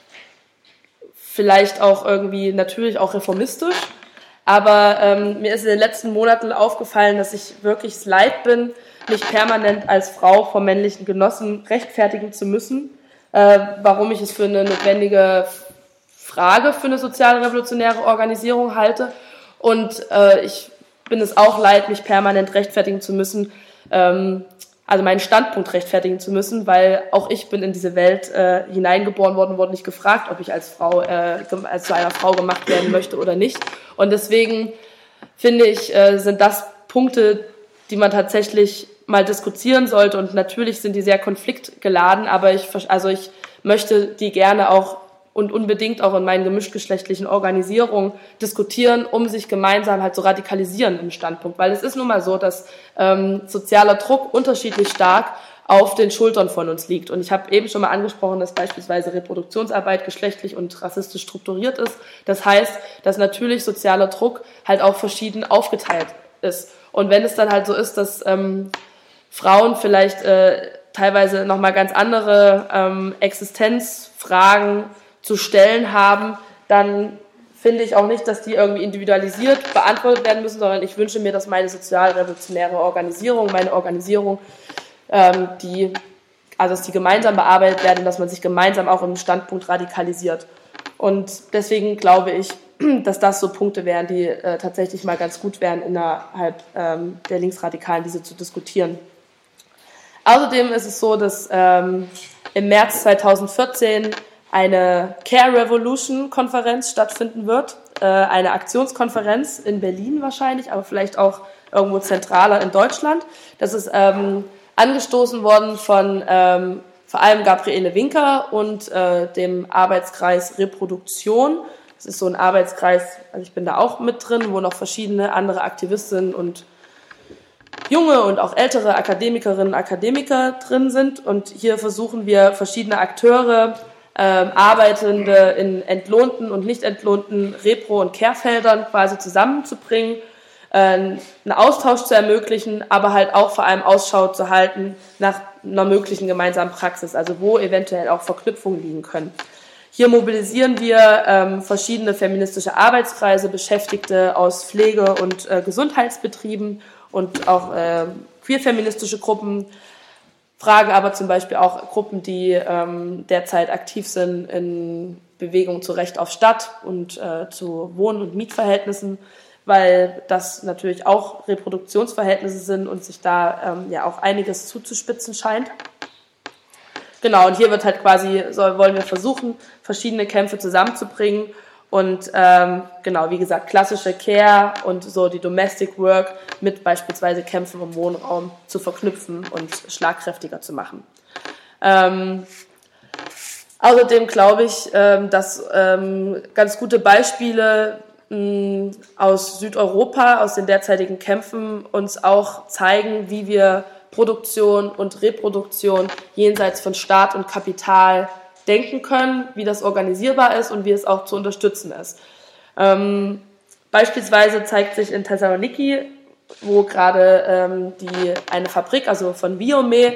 vielleicht auch irgendwie natürlich auch reformistisch, aber ähm, mir ist in den letzten Monaten aufgefallen, dass ich wirklich es leid bin, mich permanent als Frau vor männlichen Genossen rechtfertigen zu müssen, äh, warum ich es für eine notwendige Frage für eine sozialrevolutionäre Organisierung halte. Und äh, ich bin es auch leid, mich permanent rechtfertigen zu müssen, ähm, also meinen Standpunkt rechtfertigen zu müssen, weil auch ich bin in diese Welt äh, hineingeboren worden, wurde nicht gefragt, ob ich als Frau äh, als zu einer Frau gemacht werden möchte oder nicht. Und deswegen finde ich, äh, sind das Punkte, die man tatsächlich mal diskutieren sollte. Und natürlich sind die sehr konfliktgeladen, aber ich, also ich möchte die gerne auch und unbedingt auch in meinen gemischtgeschlechtlichen Organisierungen diskutieren, um sich gemeinsam halt zu radikalisieren im Standpunkt. Weil es ist nun mal so, dass ähm, sozialer Druck unterschiedlich stark auf den Schultern von uns liegt. Und ich habe eben schon mal angesprochen, dass beispielsweise Reproduktionsarbeit geschlechtlich und rassistisch strukturiert ist. Das heißt, dass natürlich sozialer Druck halt auch verschieden aufgeteilt ist. Und wenn es dann halt so ist, dass ähm, Frauen vielleicht äh, teilweise nochmal ganz andere ähm, Existenzfragen zu stellen haben, dann finde ich auch nicht, dass die irgendwie individualisiert beantwortet werden müssen, sondern ich wünsche mir, dass meine sozialrevolutionäre Organisierung, meine Organisierung, ähm, die, also dass die gemeinsam bearbeitet werden, dass man sich gemeinsam auch im Standpunkt radikalisiert. Und deswegen glaube ich, dass das so Punkte wären, die äh, tatsächlich mal ganz gut wären, innerhalb ähm, der Linksradikalen diese zu diskutieren. Außerdem ist es so, dass ähm, im März zweitausendvierzehn eine Care Revolution Konferenz stattfinden wird, äh, eine Aktionskonferenz in Berlin wahrscheinlich, aber vielleicht auch irgendwo zentraler in Deutschland. Das ist ähm, angestoßen worden von ähm, vor allem Gabriele Winker und äh, dem Arbeitskreis Reproduktion. Das ist so ein Arbeitskreis, also ich bin da auch mit drin, wo noch verschiedene andere Aktivistinnen und junge und auch ältere Akademikerinnen und Akademiker drin sind. Und hier versuchen wir verschiedene Akteure, Ähm, Arbeitende in entlohnten und nicht entlohnten Repro- und Care-Feldern quasi zusammenzubringen, äh, einen Austausch zu ermöglichen, aber halt auch vor allem Ausschau zu halten nach einer möglichen gemeinsamen Praxis, also wo eventuell auch Verknüpfungen liegen können. Hier mobilisieren wir ähm, verschiedene feministische Arbeitskreise, Beschäftigte aus Pflege- und äh, Gesundheitsbetrieben und auch äh, queerfeministische Gruppen, fragen aber zum Beispiel auch Gruppen, die ähm, derzeit aktiv sind in Bewegung zu Recht auf Stadt und äh, zu Wohn- und Mietverhältnissen, weil das natürlich auch Reproduktionsverhältnisse sind und sich da ähm, ja auch einiges zuzuspitzen scheint. Genau, und hier wird halt quasi, soll, wollen wir versuchen, verschiedene Kämpfe zusammenzubringen und ähm, genau, wie gesagt, klassische Care und so die Domestic Work mit beispielsweise Kämpfen im Wohnraum zu verknüpfen und schlagkräftiger zu machen. Ähm, außerdem glaube ich, ähm, dass ähm, ganz gute Beispiele mh, aus Südeuropa, aus den derzeitigen Kämpfen uns auch zeigen, wie wir Produktion und Reproduktion jenseits von Staat und Kapital denken können, wie das organisierbar ist und wie es auch zu unterstützen ist. Ähm, beispielsweise zeigt sich in Thessaloniki, wo gerade ähm, die eine Fabrik, also von Biome,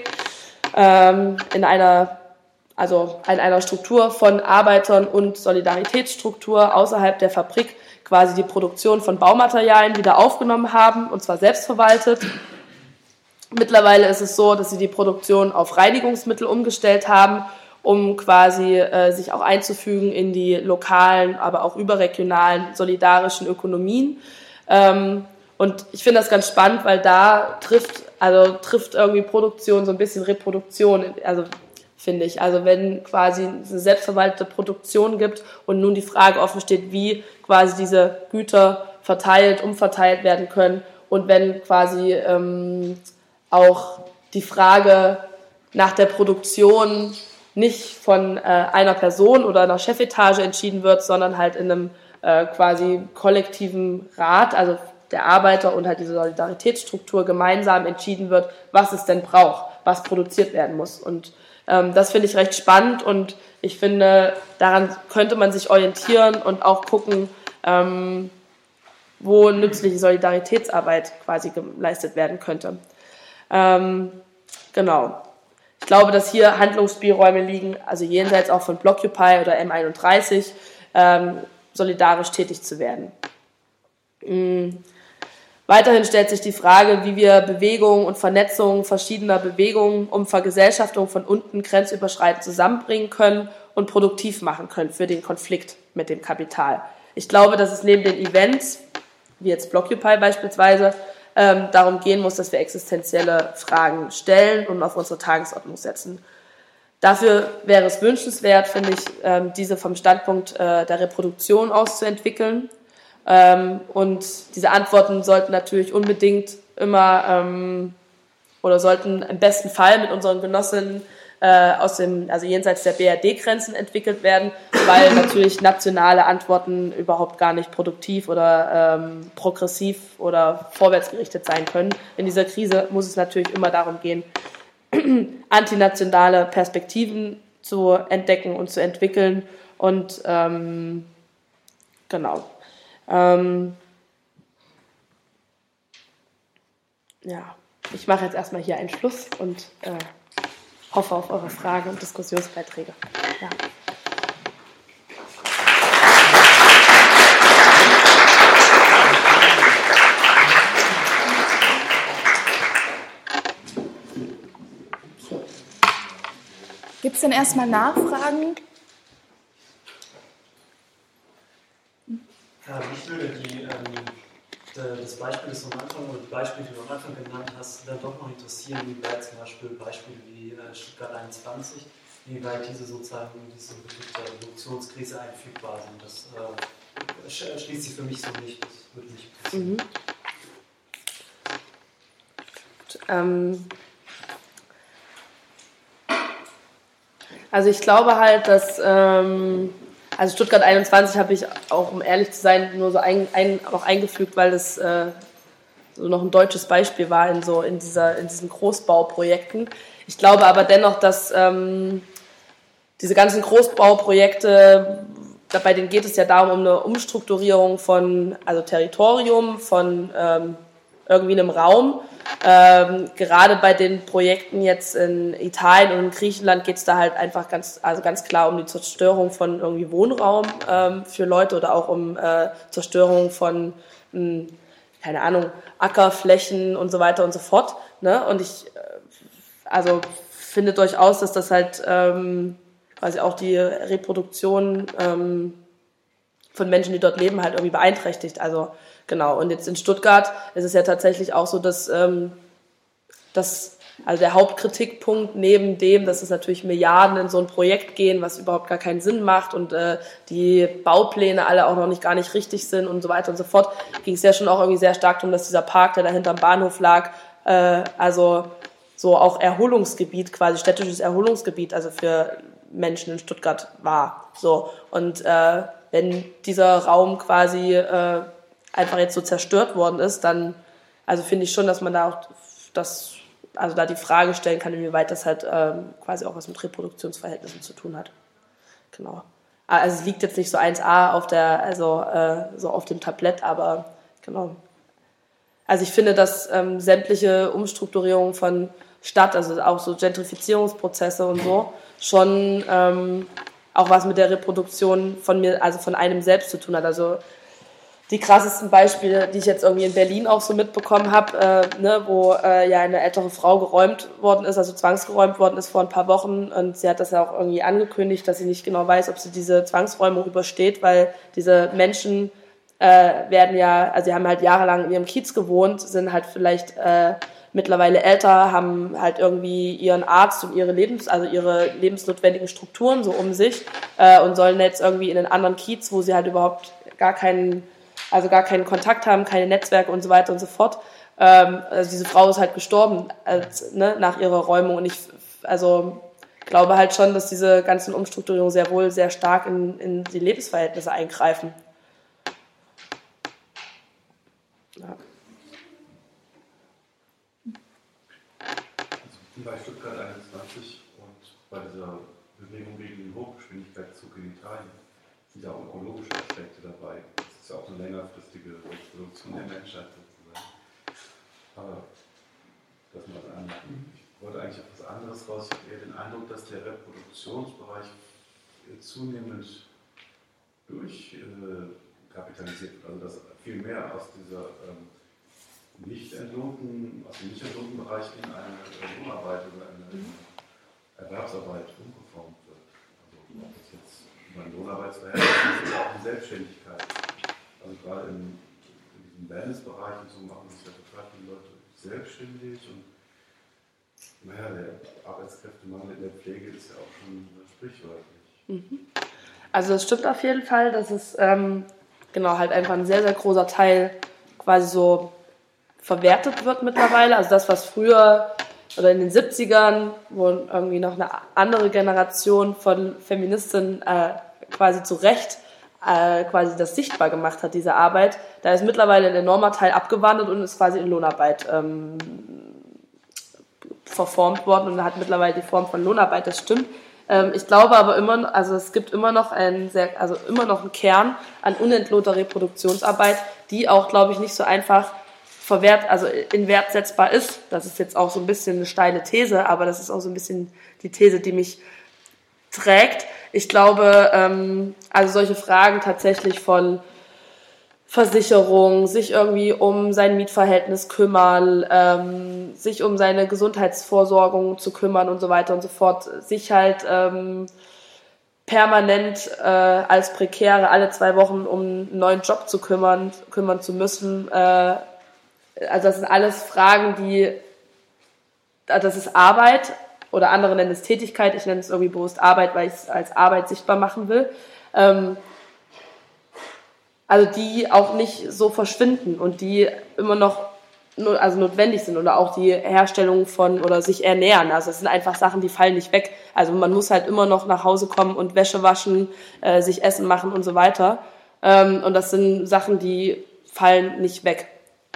ähm, in einer also in einer Struktur von Arbeitern und Solidaritätsstruktur außerhalb der Fabrik quasi die Produktion von Baumaterialien wieder aufgenommen haben, und zwar selbstverwaltet. Mittlerweile ist es so, dass sie die Produktion auf Reinigungsmittel umgestellt haben, um quasi äh, sich auch einzufügen in die lokalen, aber auch überregionalen solidarischen Ökonomien. Ähm, und ich finde das ganz spannend, weil da trifft, also trifft irgendwie Produktion so ein bisschen Reproduktion, also finde ich. Also wenn quasi eine selbstverwaltete Produktion gibt und nun die Frage offen steht, wie quasi diese Güter verteilt, umverteilt werden können, und wenn quasi ähm, auch die Frage nach der Produktion nicht von äh, einer Person oder einer Chefetage entschieden wird, sondern halt in einem äh, quasi kollektiven Rat, also der Arbeiter und halt diese Solidaritätsstruktur gemeinsam entschieden wird, was es denn braucht, was produziert werden muss. Und ähm, das finde ich recht spannend, und ich finde, daran könnte man sich orientieren und auch gucken, ähm, wo nützliche Solidaritätsarbeit quasi geleistet werden könnte. Ähm, genau. Ich glaube, dass hier Handlungsspielräume liegen, also jenseits auch von Blockupy oder M einunddreißig, ähm, solidarisch tätig zu werden. Mhm. Weiterhin stellt sich die Frage, wie wir Bewegungen und Vernetzung verschiedener Bewegungen um Vergesellschaftung von unten grenzüberschreitend zusammenbringen können und produktiv machen können für den Konflikt mit dem Kapital. Ich glaube, dass es neben den Events, wie jetzt Blockupy beispielsweise, ähm, darum gehen muss, dass wir existenzielle Fragen stellen und auf unsere Tagesordnung setzen. Dafür wäre es wünschenswert, finde ich, ähm, diese vom Standpunkt äh, der Reproduktion aus zu entwickeln. Ähm, und diese Antworten sollten natürlich unbedingt immer ähm, oder sollten im besten Fall mit unseren Genossinnen äh, aus dem, also jenseits der B R D-Grenzen entwickelt werden, weil natürlich nationale Antworten überhaupt gar nicht produktiv oder ähm, progressiv oder vorwärtsgerichtet sein können. In dieser Krise muss es natürlich immer darum gehen, antinationale Perspektiven zu entdecken und zu entwickeln, und ähm, genau. Ähm, ja, ich mache jetzt erstmal hier einen Schluss und äh, hoffe auf eure Fragen und Diskussionsbeiträge. Ja. Gibt es denn erstmal Nachfragen? Ja, mich würde die, ähm, das Beispiel, das du am Anfang, oder die Beispiele, die du am Anfang genannt hast, dann doch noch interessieren, wie weit zum Beispiel Beispiele wie äh, Stuttgart einundzwanzig, wie weit diese sozusagen in diese Produktionskrise einfügbar sind. Das äh, schließt sich für mich so nicht. Das würde mich interessieren. Mhm. Ähm, also ich glaube halt, dass ähm, also Stuttgart einundzwanzig habe ich auch, um ehrlich zu sein, nur so ein, ein, auch eingefügt, weil das äh, so noch ein deutsches Beispiel war in, so, in, dieser, in diesen Großbauprojekten. Ich glaube aber dennoch, dass ähm, diese ganzen Großbauprojekte, bei denen geht es ja darum, um eine Umstrukturierung von, also Territorium, von ähm, irgendwie einem Raum. Ähm, gerade bei den Projekten jetzt in Italien und in Griechenland geht es da halt einfach ganz, also ganz klar um die Zerstörung von irgendwie Wohnraum ähm, für Leute oder auch um äh, Zerstörung von, mh, keine Ahnung, Ackerflächen und so weiter und so fort. Ne? Und ich äh, also finde durchaus, dass das halt ähm, quasi auch die Reproduktion ähm, von Menschen, die dort leben, halt irgendwie beeinträchtigt. Also genau. Und jetzt in Stuttgart ist es ja tatsächlich auch so, dass, ähm, dass also der Hauptkritikpunkt neben dem, dass es natürlich Milliarden in so ein Projekt gehen, was überhaupt gar keinen Sinn macht und äh, die Baupläne alle auch noch nicht gar nicht richtig sind und so weiter und so fort, ging es ja schon auch irgendwie sehr stark darum, dass dieser Park, der da hinterm Bahnhof lag, äh, also so auch Erholungsgebiet, quasi städtisches Erholungsgebiet, also für Menschen in Stuttgart war. So. Und äh, wenn dieser Raum quasi äh, einfach jetzt so zerstört worden ist, dann, also finde ich schon, dass man da auch das, also da die Frage stellen kann, inwieweit das halt ähm, quasi auch was mit Reproduktionsverhältnissen zu tun hat. Genau. Also es liegt jetzt nicht so eins a auf der, also äh, so auf dem Tablett, aber genau. Also ich finde, dass ähm, sämtliche Umstrukturierungen von Stadt, also auch so Gentrifizierungsprozesse und so, schon ähm, auch was mit der Reproduktion von mir, also von einem selbst zu tun hat. Also die krassesten Beispiele, die ich jetzt irgendwie in Berlin auch so mitbekommen habe, äh, ne, wo äh, ja eine ältere Frau geräumt worden ist, also zwangsgeräumt worden ist vor ein paar Wochen, und sie hat das ja auch irgendwie angekündigt, dass sie nicht genau weiß, ob sie diese Zwangsräumung übersteht, weil diese Menschen äh, werden ja, also sie haben halt jahrelang in ihrem Kiez gewohnt, sind halt vielleicht äh, mittlerweile älter, haben halt irgendwie ihren Arzt und ihre Lebens, also ihre lebensnotwendigen Strukturen so um sich äh, und sollen jetzt irgendwie in einen anderen Kiez, wo sie halt überhaupt gar keinen, also gar keinen Kontakt haben, keine Netzwerke und so weiter und so fort. Ähm, also diese Frau ist halt gestorben als, ne, nach ihrer Räumung, und ich also glaube halt schon, dass diese ganzen Umstrukturierungen sehr wohl sehr stark in, in die Lebensverhältnisse eingreifen. Ja. Bei Stuttgart einundzwanzig und bei dieser Bewegung gegen den Hochgeschwindigkeitszug in Italien sind ja auch ökologische Aspekte dabei. Das ist ja auch eine längerfristige Reproduktion der Menschheit sozusagen. Aber das mal anmerken. Ich wollte eigentlich auf was anderes raus. Ich habe eher den Eindruck, dass der Reproduktionsbereich zunehmend durchkapitalisiert wird. Also dass viel mehr aus dieser ähm, nicht entlohnten, aus dem nicht entlohnten Bereich in eine Lohnarbeit oder eine Erwerbsarbeit umgeformt wird. Also ob das jetzt über ein Lohnarbeitsverhältnis ist oder auch die Selbstständigkeit. Also gerade in, in diesem Wellnessbereich und so machen sich ja total viele Leute selbstständig, und naja, der Arbeitskräftemangel in der Pflege ist ja auch schon sprichwörtlich. Mhm. Also es stimmt auf jeden Fall, dass es ähm, genau halt einfach ein sehr, sehr großer Teil quasi so verwertet wird mittlerweile. Also das, was früher oder in den siebzigern, wo irgendwie noch eine andere Generation von Feministinnen äh, quasi zu Recht äh, quasi das sichtbar gemacht hat, diese Arbeit, da ist mittlerweile ein enormer Teil abgewandert und ist quasi in Lohnarbeit ähm, verformt worden und hat mittlerweile die Form von Lohnarbeit, das stimmt. Ähm, ich glaube aber immer, also es gibt immer noch einen sehr, also immer noch einen Kern an unentlohnter Reproduktionsarbeit, die auch, glaube ich, nicht so einfach verwehrt, also in Wert setzbar ist. Das ist jetzt auch so ein bisschen eine steile These, aber das ist auch so ein bisschen die These, die mich trägt. Ich glaube, ähm, also solche Fragen tatsächlich von Versicherung, sich irgendwie um sein Mietverhältnis kümmern, ähm, sich um seine Gesundheitsvorsorgung zu kümmern und so weiter und so fort, sich halt ähm, permanent äh, als Prekäre alle zwei Wochen um einen neuen Job zu kümmern, kümmern zu müssen. Äh, also das sind alles Fragen, die, das ist Arbeit, oder andere nennen es Tätigkeit, ich nenne es irgendwie bewusst Arbeit, weil ich es als Arbeit sichtbar machen will. Ähm, also die auch nicht so verschwinden und die immer noch also notwendig sind, oder auch die Herstellung von oder sich ernähren. Also es sind einfach Sachen, die fallen nicht weg. Also man muss halt immer noch nach Hause kommen und Wäsche waschen, äh, sich Essen machen und so weiter. Ähm, und das sind Sachen, die fallen nicht weg.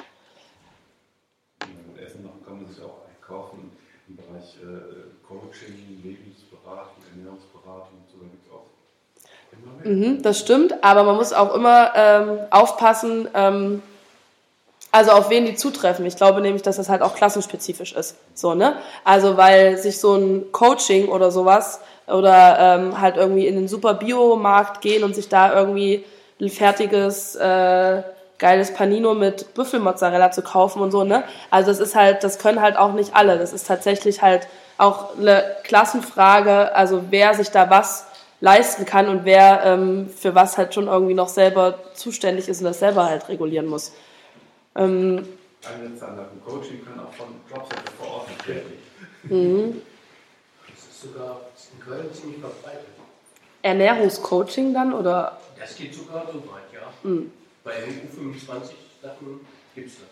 Ja, Essen machen kann man sich auch einkaufen im Bereich äh, Coaching, Lebensberatung, Ernährungsberatung und so, da gibt es auch immer mehr. Mhm, das stimmt, aber man muss auch immer ähm, aufpassen, ähm, Also auf wen die zutreffen. Ich glaube nämlich, dass das halt auch klassenspezifisch ist. So, ne? Also weil sich so ein Coaching oder sowas oder ähm, halt irgendwie in den super Biomarkt gehen und sich da irgendwie ein fertiges, äh, geiles Panino mit Büffelmozzarella zu kaufen und so, ne? Also das ist halt, das können halt auch nicht alle. Das ist tatsächlich halt auch eine Klassenfrage, also wer sich da was leisten kann und wer ähm, für was halt schon irgendwie noch selber zuständig ist und das selber halt regulieren muss. Ähm, Eine Zahl im Coaching kann auch von Jobcenter vor Ort tätig. Mhm. Das ist sogar in Köln ziemlich verbreitet. Ernährungscoaching dann, oder? Das geht sogar so weit, ja. Mhm. Bei den U fünfundzwanzig Sachen gibt es das.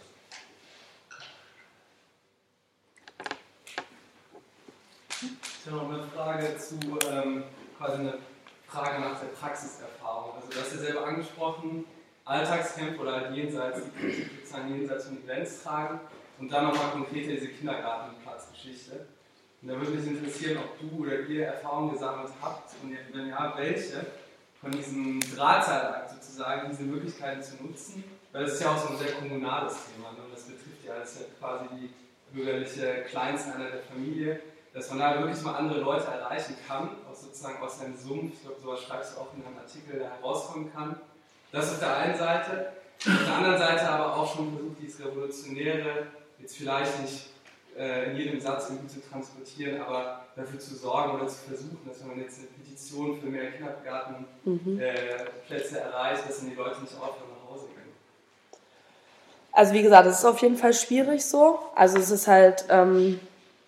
Ich habe noch eine Frage zu, ähm, quasi eine Frage nach der Praxiserfahrung. Also du hast ja selber angesprochen, Alltagskämpfe oder halt jenseits, die Kritik sozusagen jenseits von Events tragen und dann nochmal konkreter diese Kindergartenplatzgeschichte. Und da würde mich interessieren, ob du oder ihr Erfahrungen gesammelt habt und wenn ja, welche von diesem Drahtseilakt sozusagen, diese Möglichkeiten zu nutzen, weil das ist ja auch so ein sehr kommunales Thema, ne? Und das betrifft ja, das ist ja quasi die bürgerliche Kleinsteinheit der Familie, dass man da wirklich mal andere Leute erreichen kann, auch sozusagen aus einem Sumpf, ich glaube, sowas schreibst du auch in einem Artikel, da herauskommen kann. Das auf der einen Seite, auf der anderen Seite aber auch schon versucht, dieses Revolutionäre jetzt vielleicht nicht äh, in jedem Satz irgendwie zu transportieren, aber dafür zu sorgen oder zu versuchen, dass wenn man jetzt eine Petition für mehr Kindergartenplätze mhm. äh, erreicht, dass dann die Leute nicht aufhören nach Hause gehen. Also wie gesagt, es ist auf jeden Fall schwierig so. Also es ist halt, ähm,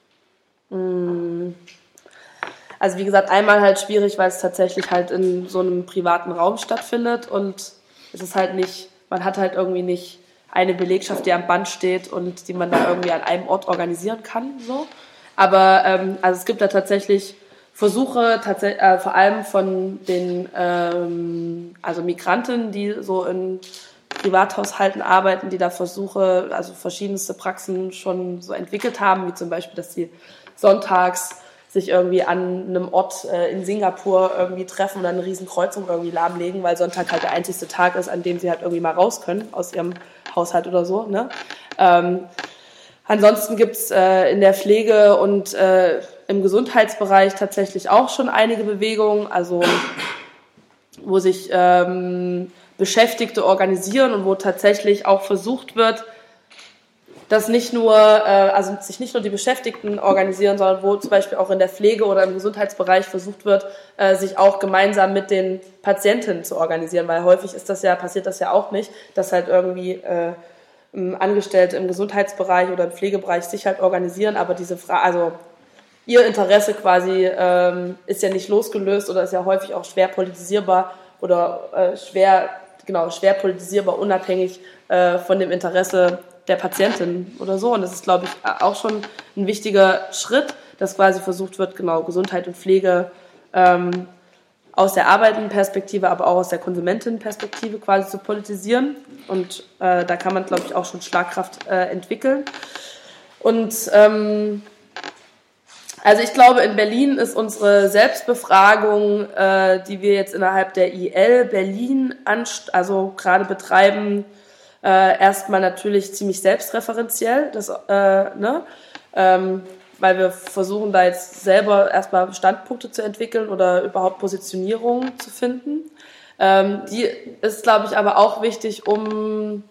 mh, also wie gesagt, einmal halt schwierig, weil es tatsächlich halt in so einem privaten Raum stattfindet und es ist halt nicht, man hat halt irgendwie nicht eine Belegschaft, die am Band steht und die man da irgendwie an einem Ort organisieren kann, so. Aber ähm, also es gibt da tatsächlich Versuche, tatsächlich, äh, vor allem von den ähm, also Migranten, die so in Privathaushalten arbeiten, die da Versuche, also verschiedenste Praxen schon so entwickelt haben, wie zum Beispiel, dass sie sonntags sich irgendwie an einem Ort äh, in Singapur irgendwie treffen und dann eine riesen Kreuzung irgendwie lahmlegen, weil Sonntag halt der einzigste Tag ist, an dem sie halt irgendwie mal raus können aus ihrem Haushalt oder so, ne? Ähm, ansonsten gibt's äh, in der Pflege und äh, im Gesundheitsbereich tatsächlich auch schon einige Bewegungen, also wo sich ähm, Beschäftigte organisieren und wo tatsächlich auch versucht wird, dass nicht nur, äh, also sich nicht nur die Beschäftigten organisieren, sondern wo zum Beispiel auch in der Pflege oder im Gesundheitsbereich versucht wird, äh, sich auch gemeinsam mit den Patienten zu organisieren, weil häufig ist das ja, passiert das ja auch nicht, dass halt irgendwie äh, Angestellte im Gesundheitsbereich oder im Pflegebereich sich halt organisieren, aber diese Frage, also ihr Interesse quasi ähm, ist ja nicht losgelöst oder ist ja häufig auch schwer politisierbar oder äh, schwer, genau, schwer politisierbar, unabhängig äh, von dem Interesse der Patientin oder so. Und das ist, glaube ich, auch schon ein wichtiger Schritt, dass quasi versucht wird, genau, Gesundheit und Pflege ähm, aus der Arbeitendenperspektive, aber auch aus der Konsumentenperspektive quasi zu politisieren. Und äh, da kann man, glaube ich, auch schon Schlagkraft äh, entwickeln. Und ähm, also ich glaube, in Berlin ist unsere Selbstbefragung, äh, die wir jetzt innerhalb der I L Berlin anst- also gerade betreiben, Äh, erstmal natürlich ziemlich selbstreferenziell, das, äh, ne? ähm, weil wir versuchen da jetzt selber erstmal Standpunkte zu entwickeln oder überhaupt Positionierungen zu finden. Ähm, die ist, glaube ich, aber auch wichtig, um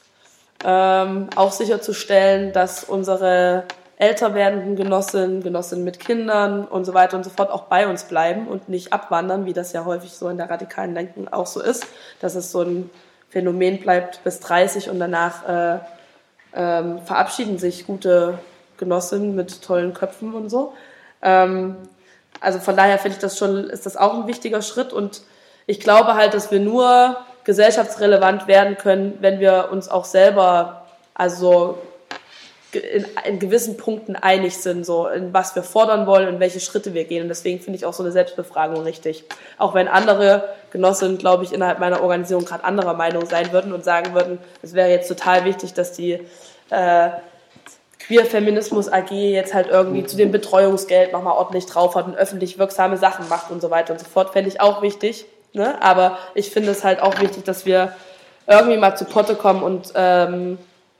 ähm, auch sicherzustellen, dass unsere älter werdenden Genossinnen, Genossinnen mit Kindern und so weiter und so fort auch bei uns bleiben und nicht abwandern, wie das ja häufig so in der radikalen Denken auch so ist, dass es so ein Phänomen bleibt bis dreißig und danach äh, ähm, verabschieden sich gute Genossinnen mit tollen Köpfen und so. Ähm, also von daher finde ich das schon, ist das auch ein wichtiger Schritt und ich glaube halt, dass wir nur gesellschaftsrelevant werden können, wenn wir uns auch selber also in, in gewissen Punkten einig sind, so in was wir fordern wollen und welche Schritte wir gehen. Und deswegen finde ich auch so eine Selbstbefragung richtig. Auch wenn andere Genossinnen, glaube ich, innerhalb meiner Organisation gerade anderer Meinung sein würden und sagen würden, es wäre jetzt total wichtig, dass die äh, Queer-Feminismus A G jetzt halt irgendwie zu dem Betreuungsgeld nochmal ordentlich drauf hat und öffentlich wirksame Sachen macht und so weiter und so fort, fände ich auch wichtig. Ne? Aber ich finde es halt auch wichtig, dass wir irgendwie mal zu Potte kommen und ähm,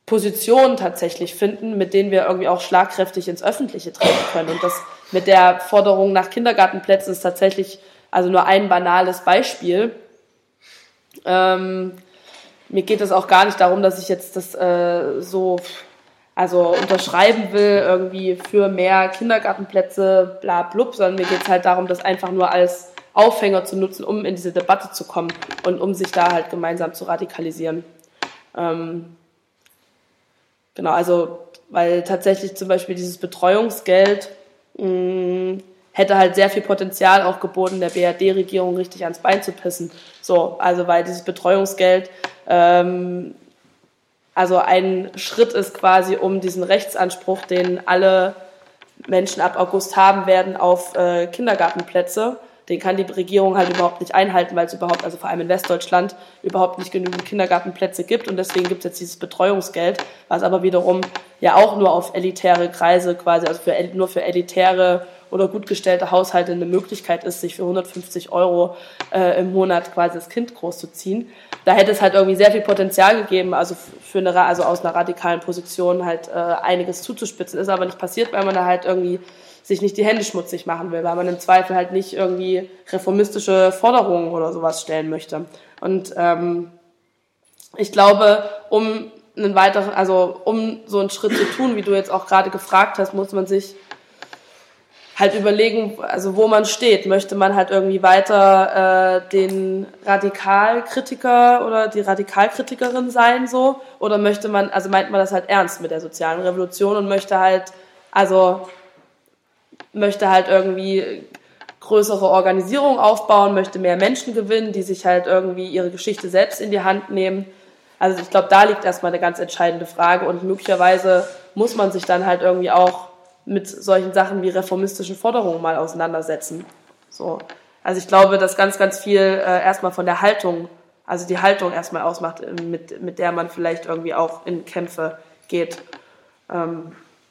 Positionen tatsächlich finden, mit denen wir irgendwie auch schlagkräftig ins Öffentliche treten können. Und das mit der Forderung nach Kindergartenplätzen ist tatsächlich also nur ein banales Beispiel. Ähm, mir geht es auch gar nicht darum, dass ich jetzt das äh, so also unterschreiben will, irgendwie für mehr Kindergartenplätze, bla blub, sondern mir geht es halt darum, das einfach nur als Aufhänger zu nutzen, um in diese Debatte zu kommen und um sich da halt gemeinsam zu radikalisieren. Ähm, genau, also weil tatsächlich zum Beispiel dieses Betreuungsgeld mh, hätte halt sehr viel Potenzial auch geboten, der B R D-Regierung richtig ans Bein zu pissen. So, also weil dieses Betreuungsgeld ähm, also ein Schritt ist quasi, um diesen Rechtsanspruch, den alle Menschen ab August haben werden auf äh, Kindergartenplätze, den kann die Regierung halt überhaupt nicht einhalten, weil es überhaupt, also vor allem in Westdeutschland, überhaupt nicht genügend Kindergartenplätze gibt und deswegen gibt es jetzt dieses Betreuungsgeld, was aber wiederum ja auch nur auf elitäre Kreise quasi, also für, nur für elitäre oder gut gestellte Haushalte eine Möglichkeit ist, sich für hundertfünfzig Euro äh, im Monat quasi das Kind großzuziehen. Da hätte es halt irgendwie sehr viel Potenzial gegeben, also für eine, also aus einer radikalen Position halt äh, einiges zuzuspitzen. Ist aber nicht passiert, weil man da halt irgendwie sich nicht die Hände schmutzig machen will, weil man im Zweifel halt nicht irgendwie reformistische Forderungen oder sowas stellen möchte. Und ähm, ich glaube, um einen weiteren, also um so einen Schritt zu tun, wie du jetzt auch gerade gefragt hast, muss man sich halt überlegen, also wo man steht. Möchte man halt irgendwie weiter äh, den Radikalkritiker oder die Radikalkritikerin sein, so? Oder möchte man, also meint man das halt ernst mit der sozialen Revolution und möchte halt, also möchte halt irgendwie größere Organisierung aufbauen, möchte mehr Menschen gewinnen, die sich halt irgendwie ihre Geschichte selbst in die Hand nehmen. Also ich glaube, da liegt erstmal eine ganz entscheidende Frage und möglicherweise muss man sich dann halt irgendwie auch mit solchen Sachen wie reformistischen Forderungen mal auseinandersetzen. So. Also ich glaube, dass ganz, ganz viel äh, erstmal von der Haltung, also die Haltung erstmal ausmacht, mit, mit der man vielleicht irgendwie auch in Kämpfe geht. Ähm,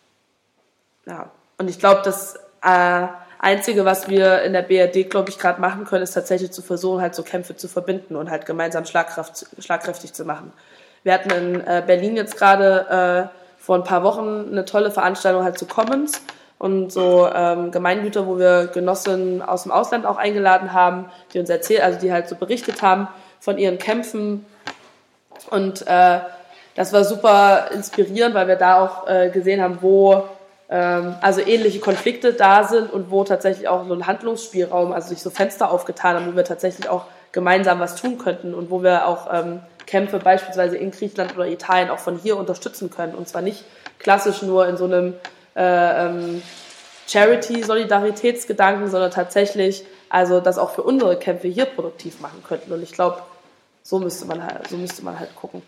ja. Und ich glaube, das äh, Einzige, was wir in der B R D, glaube ich, gerade machen können, ist tatsächlich zu versuchen, halt so Kämpfe zu verbinden und halt gemeinsam Schlagkraft, schlagkräftig zu machen. Wir hatten in äh, Berlin jetzt gerade äh, vor ein paar Wochen eine tolle Veranstaltung halt zu Commons und so ähm, Gemeingüter, wo wir Genossinnen aus dem Ausland auch eingeladen haben, die uns erzählt, also die halt so berichtet haben von ihren Kämpfen und äh, das war super inspirierend, weil wir da auch äh, gesehen haben, wo ähm, also ähnliche Konflikte da sind und wo tatsächlich auch so ein Handlungsspielraum, also sich so Fenster aufgetan haben, wo wir tatsächlich auch gemeinsam was tun könnten und wo wir auch ähm, Kämpfe beispielsweise in Griechenland oder Italien auch von hier unterstützen können. Und zwar nicht klassisch nur in so einem äh, ähm, Charity-Solidaritätsgedanken, sondern tatsächlich, also das auch für unsere Kämpfe hier produktiv machen könnten. Und ich glaube, so müsste man halt, so müsste man halt gucken.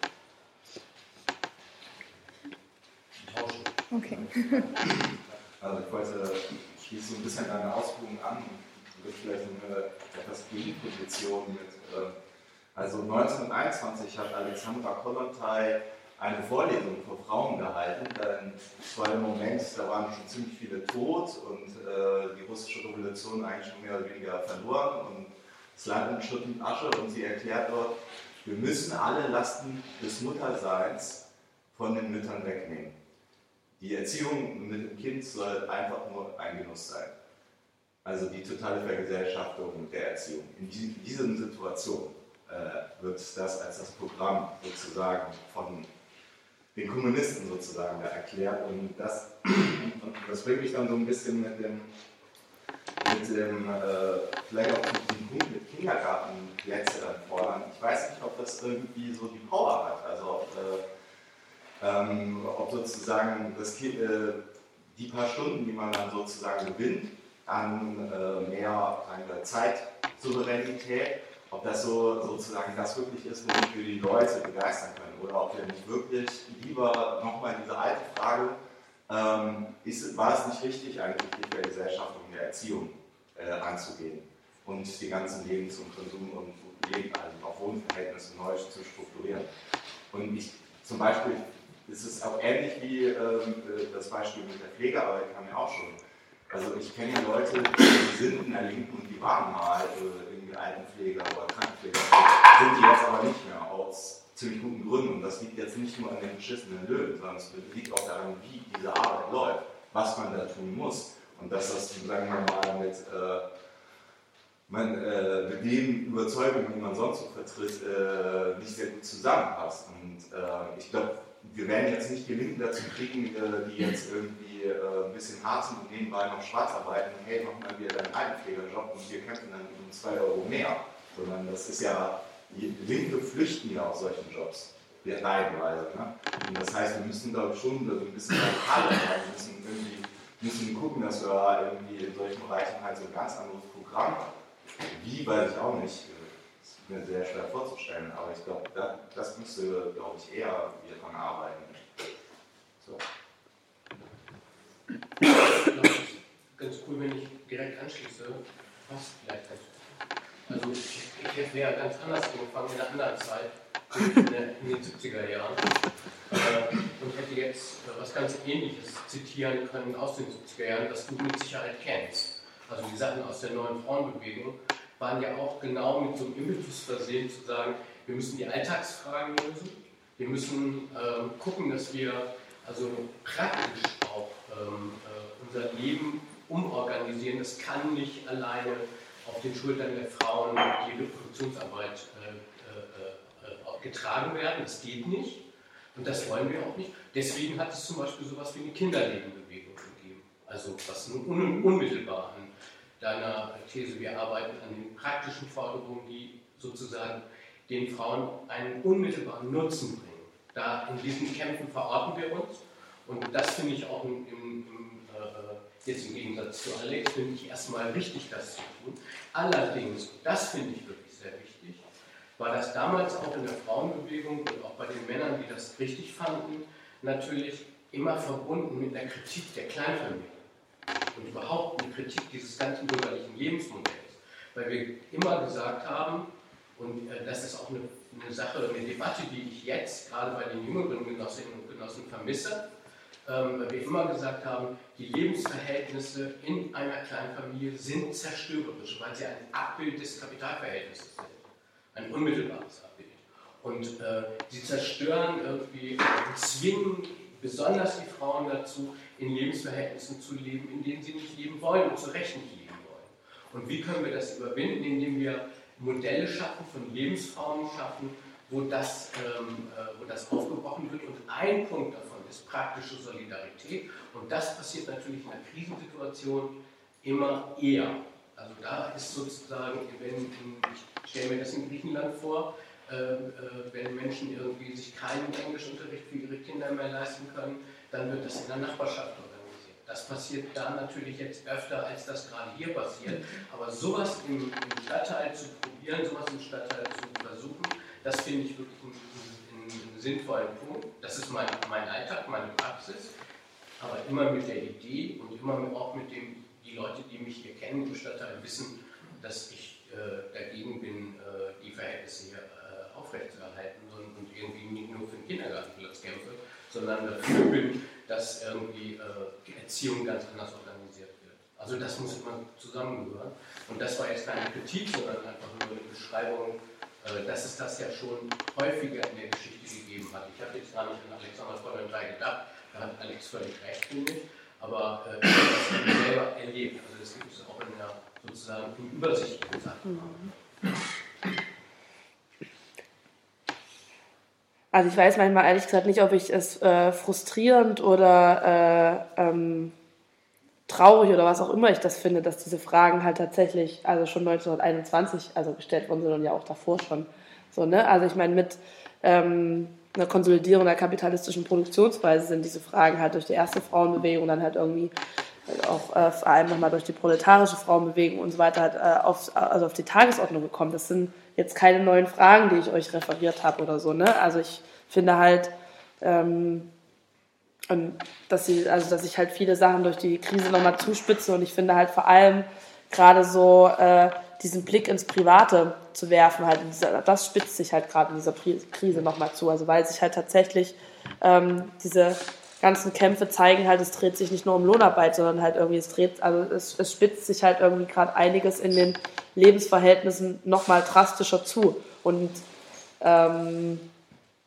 Okay. Also ich wollte schließe so ein bisschen deine Ausführungen an und würde vielleicht eine etwas Gegenposition mit äh, Also neunzehnhunderteinundzwanzig hat Alexandra Kollontai eine Vorlesung für Frauen gehalten. Das war der Moment, da waren schon ziemlich viele tot und äh, die russische Revolution eigentlich schon mehr oder weniger verloren und das Land in Schutt und Asche. Und sie erklärt dort, wir müssen alle Lasten des Mutterseins von den Müttern wegnehmen. Die Erziehung mit dem Kind soll einfach nur ein Genuss sein. Also die totale Vergesellschaftung der Erziehung. In diesen Situationen wird das als das Programm sozusagen von den Kommunisten sozusagen da erklärt und das, und das bringt mich dann so ein bisschen mit dem, mit dem äh, vielleicht auch mit dem Punkt mit Kindergartenplätze dann fordern. Ich weiß nicht, ob das irgendwie so die Power hat, also ob, äh, ähm, ob sozusagen das kind, äh, die paar Stunden, die man dann sozusagen gewinnt, an äh, mehr an Zeitsouveränität, ob das so sozusagen das wirklich ist, womit wir die Leute begeistern können, oder ob wir nicht wirklich lieber nochmal diese alte Frage, ähm, ist, war es nicht richtig, eigentlich die Vergesellschaftung der Erziehung äh, anzugehen und die ganzen Lebens- und Konsum- und Leben, also auch Wohnverhältnisse neu zu strukturieren. Und ich, zum Beispiel ist es auch ähnlich wie ähm, das Beispiel mit der Pflegearbeit, kam ja auch schon. Also ich kenne ja Leute, die sind in der Linken und die waren mal äh, irgendwie Altenpfleger oder Krankenpfleger, sind die jetzt aber nicht mehr aus ziemlich guten Gründen. Und das liegt jetzt nicht nur an den beschissenen Löhnen, sondern es liegt auch daran, wie diese Arbeit läuft, was man da tun muss. Und dass das, sagen wir mal, mit, äh, man, äh, mit den Überzeugungen, die man sonst so vertritt, äh, nicht sehr gut zusammenpasst. Und äh, ich glaube, wir werden jetzt nicht gelingen dazu kriegen, äh, die jetzt irgendwie äh, ein bisschen hart sind und nebenbei noch schwarz arbeiten, hey, mach mal wieder deinen Altenpflegerjob und wir kämpfen dann um zwei Euro mehr. Sondern das ist ja, die Linke flüchten ja aus solchen Jobs, reihenweise. Ne? Und das heißt, wir müssen da schon so ein bisschen radikaler sein, wir müssen irgendwie müssen gucken, dass wir irgendwie in solchen Bereichen halt so ein ganz anderes Programm haben. Wie, weiß ich auch nicht. Das ist mir sehr schwer vorzustellen, aber ich glaube, das, das müsste, glaube ich, eher wir daran arbeiten. So. Ich glaube, das ist ganz cool, wenn ich direkt anschließe. Passt vielleicht ganz gut. Also, ich, ich hätte ja ganz anders angefangen in einer anderen Zeit, in den siebziger Jahren. Und hätte jetzt was ganz Ähnliches zitieren können aus den siebziger Jahren, das du mit Sicherheit kennst. Also die Sachen aus der neuen Frauenbewegung waren ja auch genau mit so einem Impetus versehen, zu sagen, wir müssen die Alltagsfragen lösen, wir müssen ähm, gucken, dass wir also praktisch auch ähm, äh, unser Leben umorganisieren. Das kann nicht alleine auf den Schultern der Frauen die Reproduktionsarbeit äh, äh, äh, getragen werden, das geht nicht. Und das wollen wir auch nicht. Deswegen hat es zum Beispiel so etwas wie eine Kinderlebenbewegung gegeben. Also was nun un unmittelbar an deiner These, wir arbeiten an den praktischen Forderungen, die sozusagen den Frauen einen unmittelbaren Nutzen bringen. Da in diesen Kämpfen verorten wir uns. Und das finde ich auch im, im, im, äh, jetzt im Gegensatz zu Alex, finde ich erstmal richtig, das zu tun. Allerdings, das finde ich wirklich sehr wichtig, war das damals auch in der Frauenbewegung und auch bei den Männern, die das richtig fanden, natürlich immer verbunden mit einer Kritik der Kleinfamilie und überhaupt eine Kritik dieses ganzen bürgerlichen Lebensmodells. Weil wir immer gesagt haben, und äh, das ist auch eine, eine Sache, eine Debatte, die ich jetzt gerade bei den jüngeren Genossinnen und Genossen vermisse, ähm, weil wir immer gesagt haben, die Lebensverhältnisse in einer Kleinfamilie sind zerstörerisch, weil sie ein Abbild des Kapitalverhältnisses sind. Ein unmittelbares Abbild. Und äh, sie zerstören irgendwie und zwingen besonders die Frauen dazu, in Lebensverhältnissen zu leben, in denen sie nicht leben wollen und zu Recht nicht leben wollen. Und wie können wir das überwinden? Indem wir Modelle schaffen, von Lebensformen schaffen, wo das, ähm, äh, wo das aufgebrochen wird. Und ein Punkt davon ist praktische Solidarität. Und das passiert natürlich in einer Krisensituation immer eher. Also da ist sozusagen, wenn, ich stelle mir das in Griechenland vor, äh, äh, wenn Menschen irgendwie sich keinen Englischunterricht für ihre Kinder mehr leisten können, dann wird das in der Nachbarschaft organisiert. Das passiert da natürlich jetzt öfter, als das gerade hier passiert. Aber sowas im, im Stadtteil zu probieren, sowas im Stadtteil zu versuchen, das finde ich wirklich einen, einen, einen sinnvollen Punkt. Das ist mein, mein Alltag, meine Praxis, aber immer mit der Idee und immer auch mit dem, die Leute, die mich hier kennen im Stadtteil, wissen, dass ich äh, dagegen bin, äh, die Verhältnisse hier äh, aufrechtzuerhalten und, und irgendwie nicht nur für den Kindergartenplatz kämpfe, sondern dafür bin, dass irgendwie äh, Erziehung ganz anders organisiert wird. Also das muss immer zusammengehören. Und das war jetzt keine Kritik, sondern einfach nur eine Beschreibung, äh, dass es das ja schon häufiger in der Geschichte gegeben hat. Ich habe jetzt gar nicht an Alexander von der drei gedacht, da hat Alex völlig recht, finde ich. Aber äh, ich habe das selber erlebt. Also das gibt es auch in der sozusagen in übersichtlichen Sachen. Also ich weiß manchmal ehrlich gesagt nicht, ob ich es äh, frustrierend oder äh, ähm, traurig oder was auch immer ich das finde, dass diese Fragen halt tatsächlich also schon neunzehnhunderteinundzwanzig also gestellt worden sind und ja auch davor schon. So, ne? Also ich meine, mit ähm, einer Konsolidierung der kapitalistischen Produktionsweise sind diese Fragen halt durch die erste Frauenbewegung, dann halt irgendwie auch äh, vor allem nochmal durch die proletarische Frauenbewegung und so weiter halt, äh, auf, also auf die Tagesordnung gekommen. Das sind jetzt keine neuen Fragen, die ich euch referiert habe oder so. Ne? Also ich finde halt, ähm, dass, sie, also dass sich halt viele Sachen durch die Krise nochmal zuspitzen und ich finde halt vor allem gerade so äh, diesen Blick ins Private zu werfen, halt, das spitzt sich halt gerade in dieser Krise nochmal zu, also weil sich halt tatsächlich ähm, diese ganzen Kämpfe zeigen halt, es dreht sich nicht nur um Lohnarbeit, sondern halt irgendwie, es dreht, also es, es spitzt sich halt irgendwie gerade einiges in den Lebensverhältnissen nochmal drastischer zu und ähm,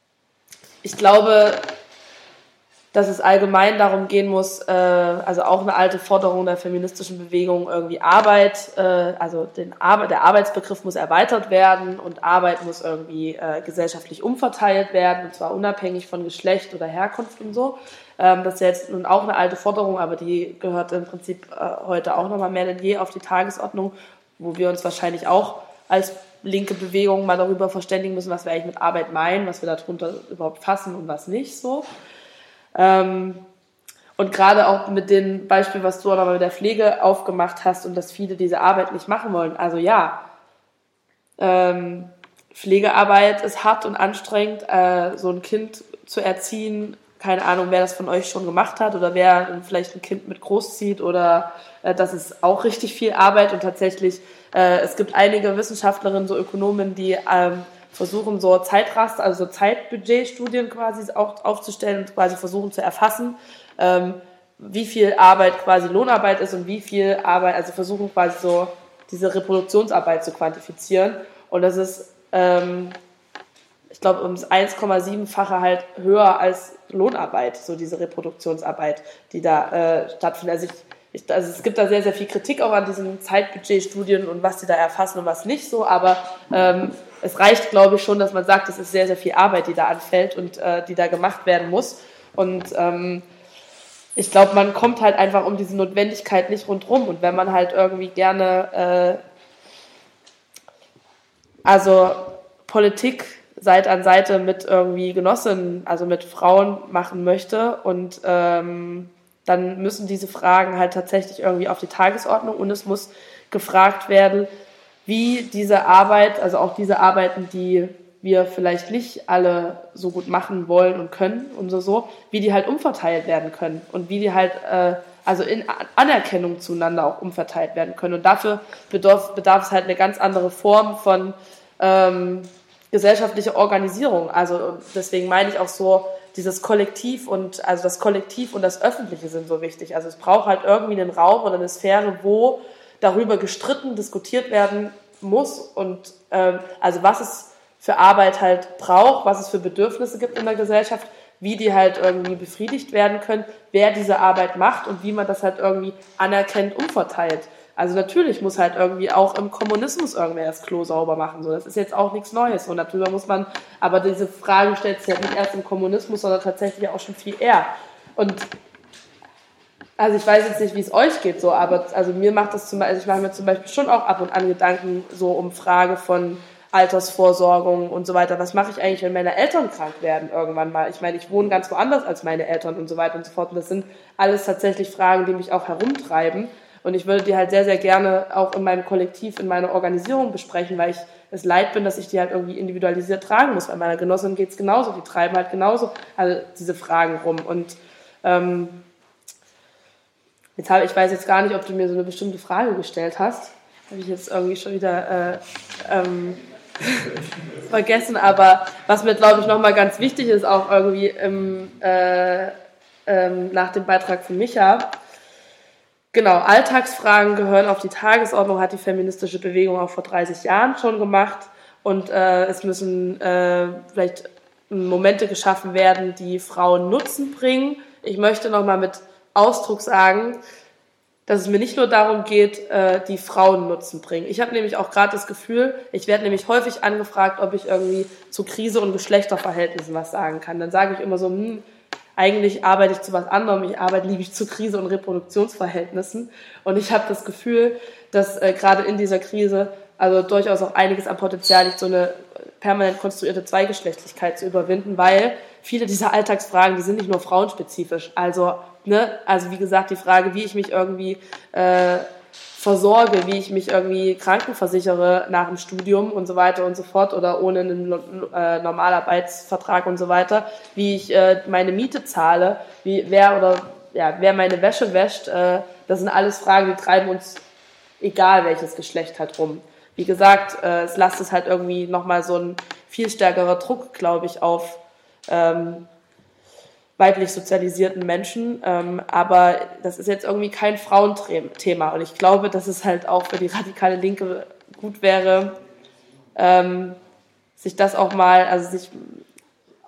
ich glaube, dass es allgemein darum gehen muss, äh, also auch eine alte Forderung der feministischen Bewegung, irgendwie Arbeit, äh, also den Ar- der Arbeitsbegriff muss erweitert werden und Arbeit muss irgendwie äh, gesellschaftlich umverteilt werden, und zwar unabhängig von Geschlecht oder Herkunft und so. Ähm, das ist jetzt nun auch eine alte Forderung, aber die gehört im Prinzip äh, heute auch nochmal mehr denn je auf die Tagesordnung, wo wir uns wahrscheinlich auch als linke Bewegung mal darüber verständigen müssen, was wir eigentlich mit Arbeit meinen, was wir darunter überhaupt fassen und was nicht so. Ähm, und gerade auch mit dem Beispiel, was du auch nochmal mit der Pflege aufgemacht hast und dass viele diese Arbeit nicht machen wollen. Also ja, ähm, Pflegearbeit ist hart und anstrengend, äh, so ein Kind zu erziehen. Keine Ahnung, wer das von euch schon gemacht hat oder wer vielleicht ein Kind mit großzieht oder äh, das ist auch richtig viel Arbeit und tatsächlich, äh, es gibt einige Wissenschaftlerinnen, so Ökonomen, die ähm, versuchen so Zeitraster, also so Zeitbudgetstudien quasi auch aufzustellen und quasi versuchen zu erfassen, ähm, wie viel Arbeit quasi Lohnarbeit ist und wie viel Arbeit, also versuchen quasi so diese Reproduktionsarbeit zu quantifizieren. Und das ist, ähm, ich glaube, ums eins Komma sieben-fache halt höher als Lohnarbeit, so diese Reproduktionsarbeit, die da äh, stattfindet. Also, ich, ich, also es gibt da sehr, sehr viel Kritik auch an diesen Zeitbudgetstudien und was die da erfassen und was nicht so, aber ähm, es reicht, glaube ich, schon, dass man sagt, es ist sehr, sehr viel Arbeit, die da anfällt und äh, die da gemacht werden muss. Und ähm, ich glaube, man kommt halt einfach um diese Notwendigkeit nicht rundherum. Und wenn man halt irgendwie gerne, äh, also Politik Seite an Seite mit irgendwie Genossinnen, also mit Frauen machen möchte und ähm, dann müssen diese Fragen halt tatsächlich irgendwie auf die Tagesordnung und es muss gefragt werden, wie diese Arbeit, also auch diese Arbeiten, die wir vielleicht nicht alle so gut machen wollen und können und so, so wie die halt umverteilt werden können und wie die halt, äh, also in Anerkennung zueinander auch umverteilt werden können. Und dafür bedarf, bedarf es halt eine ganz andere Form von ähm, gesellschaftlicher Organisierung. Also deswegen meine ich auch so, dieses Kollektiv und, also das Kollektiv und das Öffentliche sind so wichtig. Also es braucht halt irgendwie einen Raum oder eine Sphäre, wo darüber gestritten, diskutiert werden muss und ähm, also was es für Arbeit halt braucht, was es für Bedürfnisse gibt in der Gesellschaft, wie die halt irgendwie befriedigt werden können, wer diese Arbeit macht und wie man das halt irgendwie anerkennt, umverteilt. Also natürlich muss halt irgendwie auch im Kommunismus irgendwer das Klo sauber machen. So, das ist jetzt auch nichts Neues. Und darüber muss man, aber diese Frage stellt sich halt nicht erst im Kommunismus, sondern tatsächlich auch schon viel eher. Und also ich weiß jetzt nicht, wie es euch geht, so, aber also mir macht das zum Beispiel, also ich mache mir zum Beispiel schon auch ab und an Gedanken so um Frage von Altersvorsorgung und so weiter. Was mache ich eigentlich, wenn meine Eltern krank werden irgendwann mal? Ich meine, ich wohne ganz woanders als meine Eltern und so weiter und so fort. Und das sind alles tatsächlich Fragen, die mich auch herumtreiben. Und ich würde die halt sehr, sehr gerne auch in meinem Kollektiv, in meiner Organisation besprechen, weil ich es leid bin, dass ich die halt irgendwie individualisiert tragen muss. Bei meiner Genossin geht es genauso. Die treiben halt genauso also diese Fragen rum. Und ähm, jetzt habe ich weiß jetzt gar nicht, ob du mir so eine bestimmte Frage gestellt hast. Habe ich jetzt irgendwie schon wieder äh, ähm, vergessen. Aber was mir, glaube ich, nochmal ganz wichtig ist, auch irgendwie im, äh, ähm, nach dem Beitrag von Micha, genau, Alltagsfragen gehören auf die Tagesordnung, hat die feministische Bewegung auch vor dreißig Jahren schon gemacht. Und äh, es müssen äh, vielleicht Momente geschaffen werden, die Frauen Nutzen bringen. Ich möchte nochmal mit Ausdruck sagen, dass es mir nicht nur darum geht, äh, die Frauen Nutzen bringen. Ich habe nämlich auch gerade das Gefühl, ich werde nämlich häufig angefragt, ob ich irgendwie zu Krise und Geschlechterverhältnissen was sagen kann. Dann sage ich immer so, hm, eigentlich arbeite ich zu was anderem, ich arbeite liebig zu Krise und Reproduktionsverhältnissen. Und ich habe das Gefühl, dass äh, gerade in dieser Krise also durchaus auch einiges an Potenzial liegt, so eine permanent konstruierte Zweigeschlechtlichkeit zu überwinden, weil viele dieser Alltagsfragen, die sind nicht nur frauenspezifisch. Also, ne, also wie gesagt, die Frage, wie ich mich irgendwie äh, versorge, wie ich mich irgendwie krankenversichere nach dem Studium und so weiter und so fort oder ohne einen äh, Normalarbeitsvertrag und so weiter, wie ich äh, meine Miete zahle, wie wer oder ja, wer meine Wäsche wäscht, äh, das sind alles Fragen, die treiben uns, egal welches Geschlecht halt rum. Wie gesagt, äh, es lastet halt irgendwie nochmal so ein viel stärkerer Druck, glaube ich, auf ähm, weiblich sozialisierten Menschen, ähm, aber das ist jetzt irgendwie kein Frauenthema und ich glaube, dass es halt auch für die radikale Linke gut wäre, ähm, sich das auch mal, also sich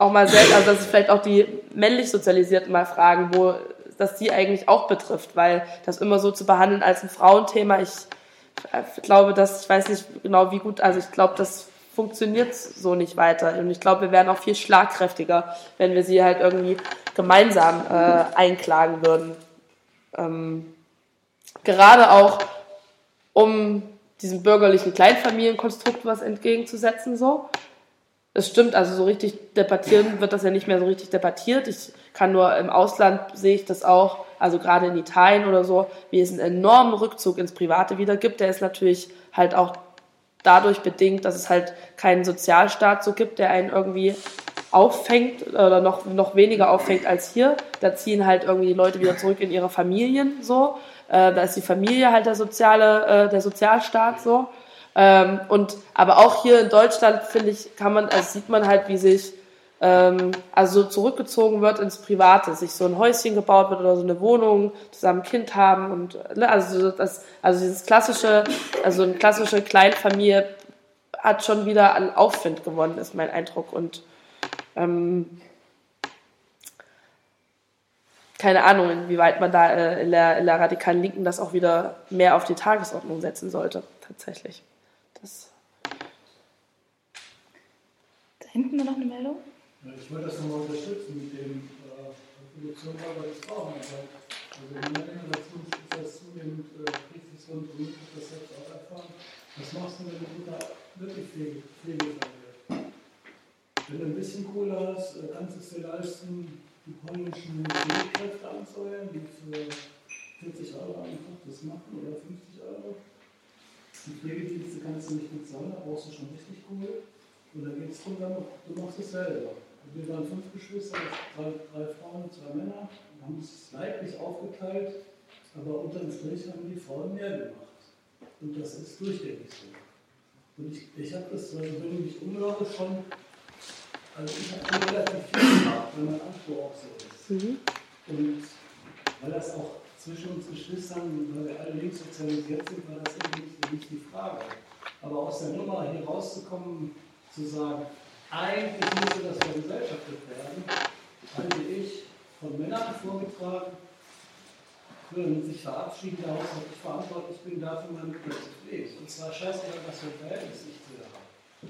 auch mal selbst, also dass ich vielleicht auch die männlich Sozialisierten mal fragen, wo das die eigentlich auch betrifft, weil das immer so zu behandeln als ein Frauenthema, ich glaube, dass, ich weiß nicht genau wie gut, also ich glaube, das funktioniert so nicht weiter und ich glaube, wir wären auch viel schlagkräftiger, wenn wir sie halt irgendwie gemeinsam äh, einklagen würden. Ähm, gerade auch, um diesem bürgerlichen Kleinfamilienkonstrukt was entgegenzusetzen, so. Es stimmt, also so richtig debattieren wird das ja nicht mehr so richtig debattiert. Ich kann nur im Ausland sehe ich das auch, also gerade in Italien oder so, wie es einen enormen Rückzug ins Private wieder gibt. Der ist natürlich halt auch dadurch bedingt, dass es halt keinen Sozialstaat so gibt, der einen irgendwie auffängt oder noch, noch weniger auffängt als hier. Da ziehen halt irgendwie die Leute wieder zurück in ihre Familien, so. Äh, da ist die Familie halt der soziale, äh, der Sozialstaat, so. Ähm, und aber auch hier in Deutschland, finde ich, kann man, also sieht man halt, wie sich ähm, also so zurückgezogen wird ins Private, sich so ein Häuschen gebaut wird oder so eine Wohnung, zusammen ein Kind haben und ne, also das, also dieses klassische, also eine klassische Kleinfamilie hat schon wieder an Aufwind gewonnen, ist mein Eindruck. Und ähm, keine Ahnung, inwieweit man da äh, in, der, in der radikalen Linken das auch wieder mehr auf die Tagesordnung setzen sollte, tatsächlich. Das da hinten noch eine Meldung? Ja, ich wollte das nochmal unterstützen mit dem äh, Reproduktionsarbeit des Frauenarbeit. Also in meiner Generation ist das zunehmend äh, kriegsgesund und ich habe das selbst auch erfahren. Was machst du, wenn du da wirklich Pflege, Pflegefall wird? Wenn du ein bisschen Kohle hast, kannst du es dir leisten, die polnischen Pflegekräfte anzuheuern, die für vierzig Euro einfach das machen oder fünfzig Euro. Die Pflegedienste kannst du nicht bezahlen, da brauchst du schon richtig Kohle. Und dann geht es darum, du machst es selber. Wir waren fünf Geschwister, drei, drei Frauen, zwei Männer, und haben es leiblich aufgeteilt, aber unterm Strich haben die Frauen mehr gemacht. Und das ist durchgängig so. Und ich, ich habe das, also wenn ich mich umhöre, schon, also ich habe schon relativ viel gemacht, wenn mein Anspruch auch so ist. Mhm. Und weil das auch zwischen uns Geschwistern, weil wir alle links sozialisiert sind, war das eben nicht, nicht die Frage. Aber aus der Nummer hier rauszukommen, zu sagen, eigentlich müsste das vergesellschaftet werden, halte ich von Männern vorgetragen, würden sich verabschieden daraus, dass ich verantwortlich bin dafür, meine Mutter zu pflegen. Und zwar scheißegal, was für ein Verhältnis ich zu ihr habe.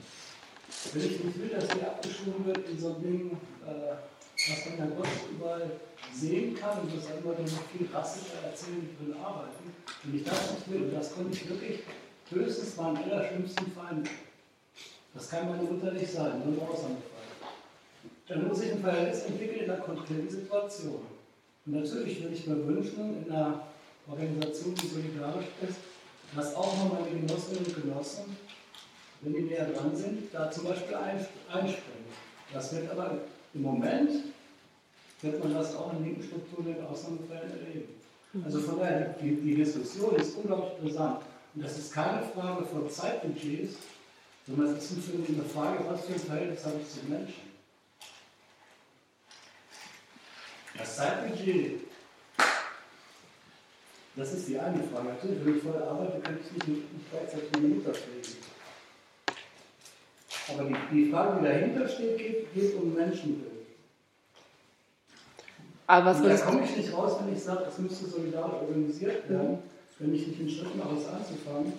Wenn ich nicht will, dass die abgeschoben wird in so ein Ding, äh, was man dann Gott überall sehen kann und das andere noch viel rassischer erzählen, die drin arbeiten. Wenn ich das nicht will, und das konnte ich wirklich höchstens meinen allerschlimmsten Feind. Das kann meine Mutter nicht sein, nur ein Ausnahmefall. Dann muss ich ein Verhältnis entwickeln in einer konkreten Situation. Und natürlich würde ich mir wünschen, in einer Organisation, die solidarisch ist, dass auch noch meine Genossinnen und Genossen, wenn die näher dran sind, da zum Beispiel einspringen. Das wird aber im Moment, wird man das auch in linken Strukturen in Ausnahmefällen erleben. Also von daher, die, die Diskussion ist unglaublich brisant. Und das ist keine Frage von Zeitbudgets, sondern es ist eine Frage, was für ein Verhältnis habe ich zu Menschen. Das Zeitbudget, das ist die eine Frage. Natürlich, wenn ich voll arbeite, kann ich nicht, nicht gleichzeitig meine Mutter pflegen. Aber die, die Frage, die dahinter steht, geht, geht um Menschenbild. Aber was Und da komme ich nicht raus, wenn ich sage, es müsste solidarisch organisiert werden, wenn ich nicht einen Schritt mache, es anzufangen.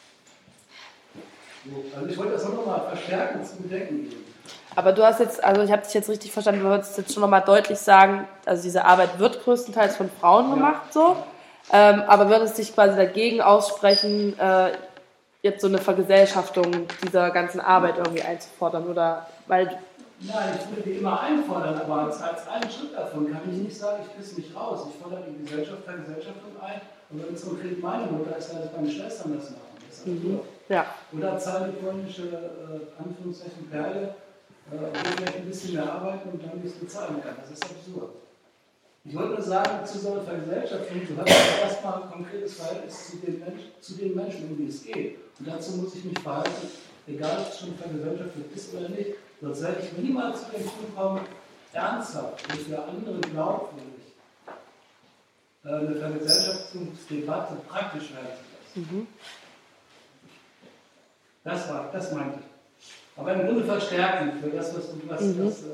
So, also ich wollte das auch nochmal verstärken zu bedenken geben. Aber du hast jetzt, also ich habe dich jetzt richtig verstanden, du wolltest jetzt schon nochmal deutlich sagen, also diese Arbeit wird größtenteils von Frauen gemacht, so, ähm, aber würdest dich quasi dagegen aussprechen, äh, jetzt so eine Vergesellschaftung dieser ganzen Arbeit irgendwie einzufordern, oder, weil... Nein, ich würde die immer einfordern, aber als, als einen Schritt davon kann ich nicht sagen, ich piss mich raus. Ich fordere die Gesellschaft, Vergesellschaftung ein, und wenn es konkret meine Mutter ist, dann meine Schwestern das machen. Das ist mhm. Ja. Oder zahlen die polnische, äh, Anführungszeichen, Perle, äh, vielleicht ein bisschen mehr arbeiten und dann nichts bezahlen kann. Das ist absurd. Ich wollte nur sagen, zu so einer Vergesellschaftung, du hast erstmal ein konkretes Verhältnis zu den, Mensch, zu den Menschen, um die es geht. Und dazu muss ich mich verhalten, egal ob es schon vergesellschaftet ist oder nicht. Sonst werde ich niemals zu dem Punkt kommen, ernsthaft und für andere glaubwürdig eine Vergesellschaftungsdebatte praktisch werden zu lassen. Mhm. Das war, das meinte ich. Aber im Grunde verstärken für das, was du was, Mhm. was, äh,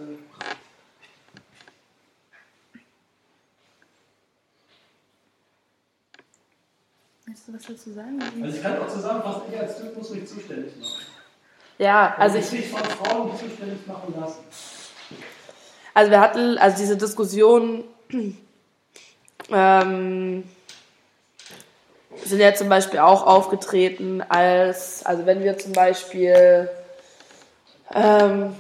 Willst du was dazu sagen? Also ich kann auch zusammenfassen, ich als Typ muss mich zuständig machen. Ja, also ich ich, mich von Frauen zuständig machen lassen. also wir hatten, also diese Diskussion, ähm, sind ja zum Beispiel auch aufgetreten als, also wenn wir zum Beispiel ähm,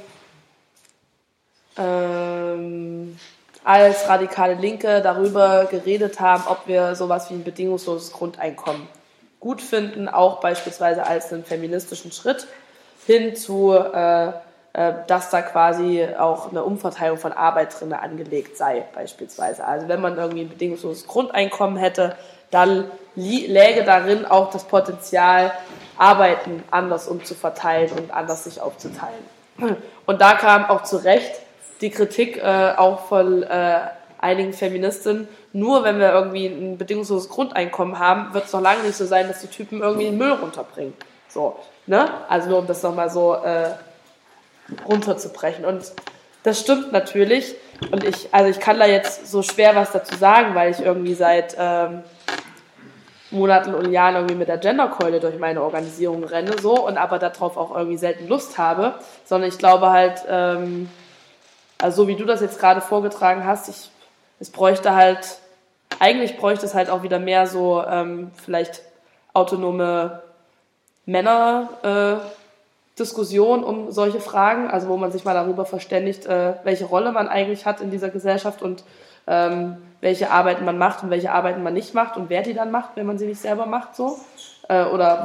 ähm, als radikale Linke darüber geredet haben, ob wir sowas wie ein bedingungsloses Grundeinkommen gut finden, auch beispielsweise als einen feministischen Schritt hin zu, äh, äh, dass da quasi auch eine Umverteilung von Arbeit drin angelegt sei, beispielsweise. Also wenn man irgendwie ein bedingungsloses Grundeinkommen hätte, dann li- läge darin auch das Potenzial, Arbeiten anders umzuverteilen und anders sich aufzuteilen. Und da kam auch zu Recht die Kritik äh, auch von äh, einigen Feministinnen, nur wenn wir irgendwie ein bedingungsloses Grundeinkommen haben, wird es noch lange nicht so sein, dass die Typen irgendwie den Müll runterbringen. So, ne? Also nur um das nochmal so äh, runterzubrechen. Und das stimmt natürlich. Und ich, also ich kann da jetzt so schwer was dazu sagen, weil ich irgendwie seit ähm, Monaten und Jahren irgendwie mit der Genderkeule durch meine Organisation renne, so, und aber darauf auch irgendwie selten Lust habe, sondern ich glaube halt, ähm, also so wie du das jetzt gerade vorgetragen hast, ich, es bräuchte halt, eigentlich bräuchte es halt auch wieder mehr so ähm, vielleicht autonome Männer-Diskussion äh, um solche Fragen, also wo man sich mal darüber verständigt, äh, welche Rolle man eigentlich hat in dieser Gesellschaft und ähm, welche Arbeiten man macht und welche Arbeiten man nicht macht und wer die dann macht, wenn man sie nicht selber macht, so. Äh, oder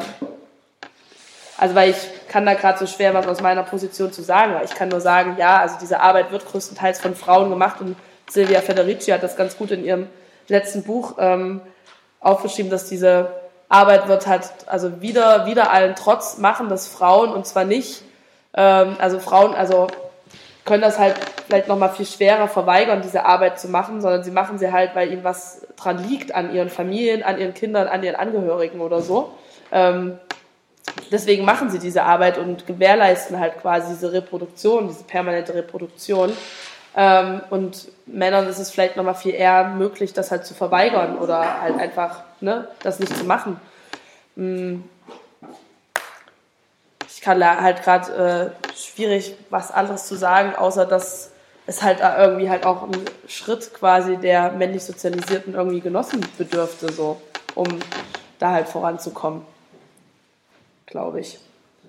Also weil ich kann da gerade so schwer was aus meiner Position zu sagen, weil ich kann nur sagen, ja, also diese Arbeit wird größtenteils von Frauen gemacht und Silvia Federici hat das ganz gut in ihrem letzten Buch ähm, aufgeschrieben, dass diese Arbeit wird halt, also wieder, wieder allen Trotz machen das Frauen und zwar nicht, ähm, also Frauen, also können das halt vielleicht nochmal viel schwerer verweigern, diese Arbeit zu machen, sondern sie machen sie halt, weil ihnen was dran liegt, an ihren Familien, an ihren Kindern, an ihren Angehörigen oder so. Ähm, Deswegen machen sie diese Arbeit und gewährleisten halt quasi diese Reproduktion, diese permanente Reproduktion. Ähm, und Männern ist es vielleicht nochmal viel eher möglich, das halt zu verweigern oder halt einfach, ne, das nicht zu machen. Ich kann da halt gerade äh, schwierig was anderes zu sagen, außer dass es halt irgendwie halt auch ein Schritt quasi der männlich Sozialisierten irgendwie genossen bedürfte, so, um da halt voranzukommen. Glaube ich.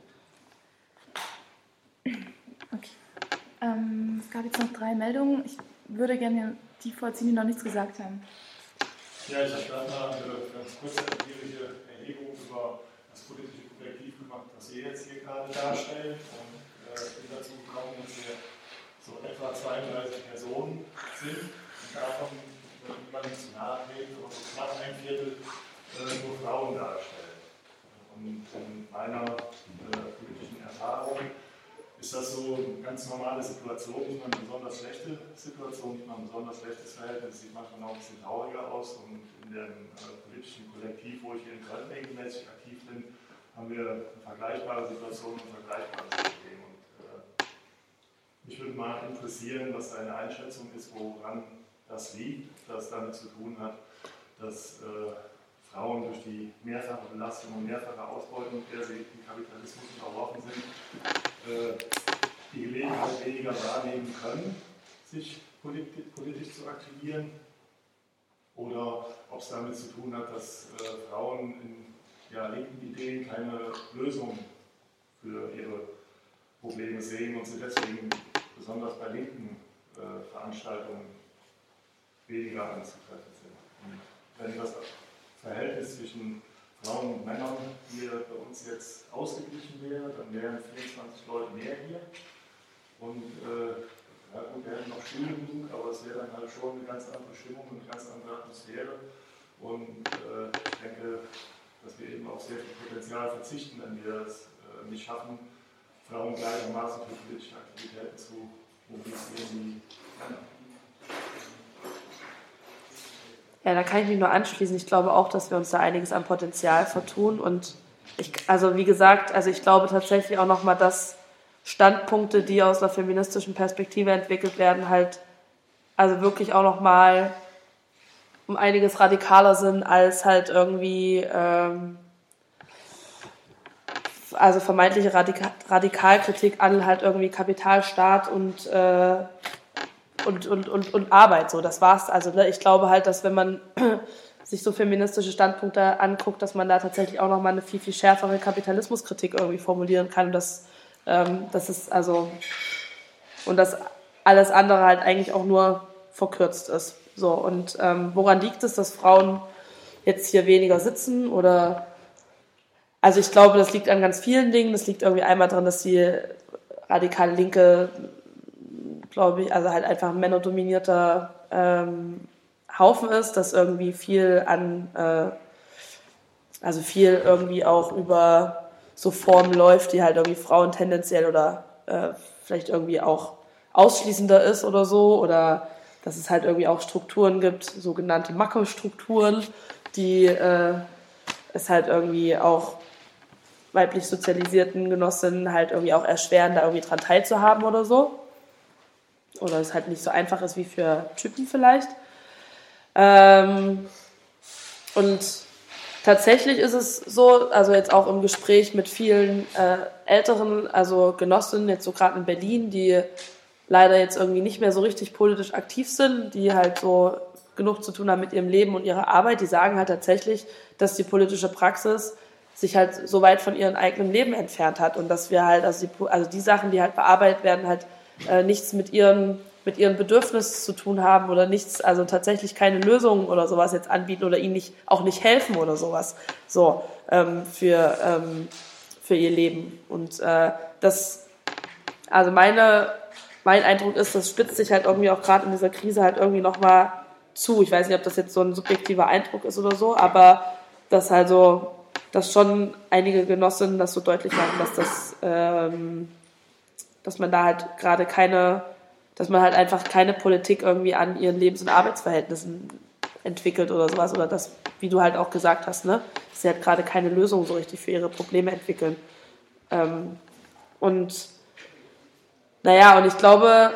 Okay. Ähm, es gab jetzt noch drei Meldungen. Ich würde gerne die vorziehen, die noch nichts gesagt haben. Ja, ich habe gerade mal eine ganz kurze empirische Erhebung über das politische Kollektiv gemacht, das wir jetzt hier gerade darstellen. Und äh, bin dazu gekommen, dass wir so etwa zweiunddreißig Personen sind. Und davon, wenn man nicht zu nahe treten, aber so knapp ein Viertel äh, nur Frauen darstellen. Und in meiner äh, politischen Erfahrung ist das so eine ganz normale Situation, nicht mal eine besonders schlechte Situation, nicht mal ein besonders schlechtes Verhältnis, sieht manchmal noch ein bisschen trauriger aus. Und in dem äh, politischen Kollektiv, wo ich hier in Köln regelmäßig aktiv bin, haben wir eine vergleichbare Situation und ein vergleichbares Problem. Und äh, mich würde mal interessieren, was deine Einschätzung ist, woran das liegt, das damit zu tun hat, dass äh, Frauen durch die mehrfache Belastung und mehrfache Ausbeutung, der sie im Kapitalismus unterworfen sind, äh, die Gelegenheit weniger wahrnehmen können, sich politi- politisch zu aktivieren. Oder ob es damit zu tun hat, dass äh, Frauen in ja, linken Ideen keine Lösung für ihre Probleme sehen und sie deswegen besonders bei linken äh, Veranstaltungen weniger anzutreffen sind. Und wenn das Verhältnis zwischen Frauen und Männern hier bei uns jetzt ausgeglichen wäre, dann wären vierundzwanzig Leute mehr hier. Und äh, ja gut, wir hätten noch Stühle genug, aber es wäre dann halt schon eine ganz andere Stimmung und eine ganz andere Atmosphäre. Und äh, ich denke, dass wir eben auf sehr viel Potenzial verzichten, wenn wir es äh, nicht schaffen, Frauen gleichermaßen für politische Aktivitäten zu mobilisieren wie Männer. Ja, da kann ich mich nur anschließen. Ich glaube auch, dass wir uns da einiges an Potenzial vertun. Und ich, also wie gesagt, also ich glaube tatsächlich auch nochmal, dass Standpunkte, die aus einer feministischen Perspektive entwickelt werden, halt also wirklich auch nochmal um einiges radikaler sind als halt irgendwie ähm, also vermeintliche Radika- Radikalkritik an halt irgendwie Kapitalstaat und, äh, und, und, und, und Arbeit. So, das war's. Also ne, ich glaube halt, dass wenn man sich so feministische Standpunkte anguckt, dass man da tatsächlich auch nochmal eine viel, viel schärfere Kapitalismuskritik irgendwie formulieren kann. Und das, ähm, das ist also und dass alles andere halt eigentlich auch nur verkürzt ist. So, und ähm, woran liegt es, dass Frauen jetzt hier weniger sitzen oder also ich glaube, das liegt an ganz vielen Dingen. Das liegt irgendwie einmal daran, dass die radikale Linke, glaube ich, also halt einfach ein männerdominierter ähm, Haufen ist, dass irgendwie viel an, äh, also viel irgendwie auch über so Formen läuft, die halt irgendwie Frauen tendenziell oder äh, vielleicht irgendwie auch ausschließender ist oder so, oder dass es halt irgendwie auch Strukturen gibt, sogenannte Makrostrukturen, die äh, es halt irgendwie auch weiblich sozialisierten Genossinnen halt irgendwie auch erschweren, da irgendwie dran teilzuhaben oder so. Oder es halt nicht so einfach ist wie für Typen vielleicht. Ähm, und tatsächlich ist es so, also jetzt auch im Gespräch mit vielen äh, älteren, also Genossinnen, jetzt so gerade in Berlin, die leider jetzt irgendwie nicht mehr so richtig politisch aktiv sind, die halt so genug zu tun haben mit ihrem Leben und ihrer Arbeit, die sagen halt tatsächlich, dass die politische Praxis sich halt so weit von ihrem eigenen Leben entfernt hat und dass wir halt, also die, also die Sachen, die halt bearbeitet werden, halt äh, nichts mit ihren, mit ihren Bedürfnissen zu tun haben oder nichts, also tatsächlich keine Lösungen oder sowas jetzt anbieten oder ihnen nicht, auch nicht helfen oder sowas, so, ähm, für, ähm, für ihr Leben. Und äh, das, also meine, mein Eindruck ist, das spitzt sich halt irgendwie auch gerade in dieser Krise halt irgendwie nochmal zu. Ich weiß nicht, ob das jetzt so ein subjektiver Eindruck ist oder so, aber das halt so, dass schon einige Genossinnen das so deutlich machen, dass das, ähm, dass man da halt gerade keine, dass man halt einfach keine Politik irgendwie an ihren Lebens- und Arbeitsverhältnissen entwickelt oder sowas, oder das, wie du halt auch gesagt hast, ne, dass sie halt gerade keine Lösung so richtig für ihre Probleme entwickeln. Ähm, und naja, und ich glaube,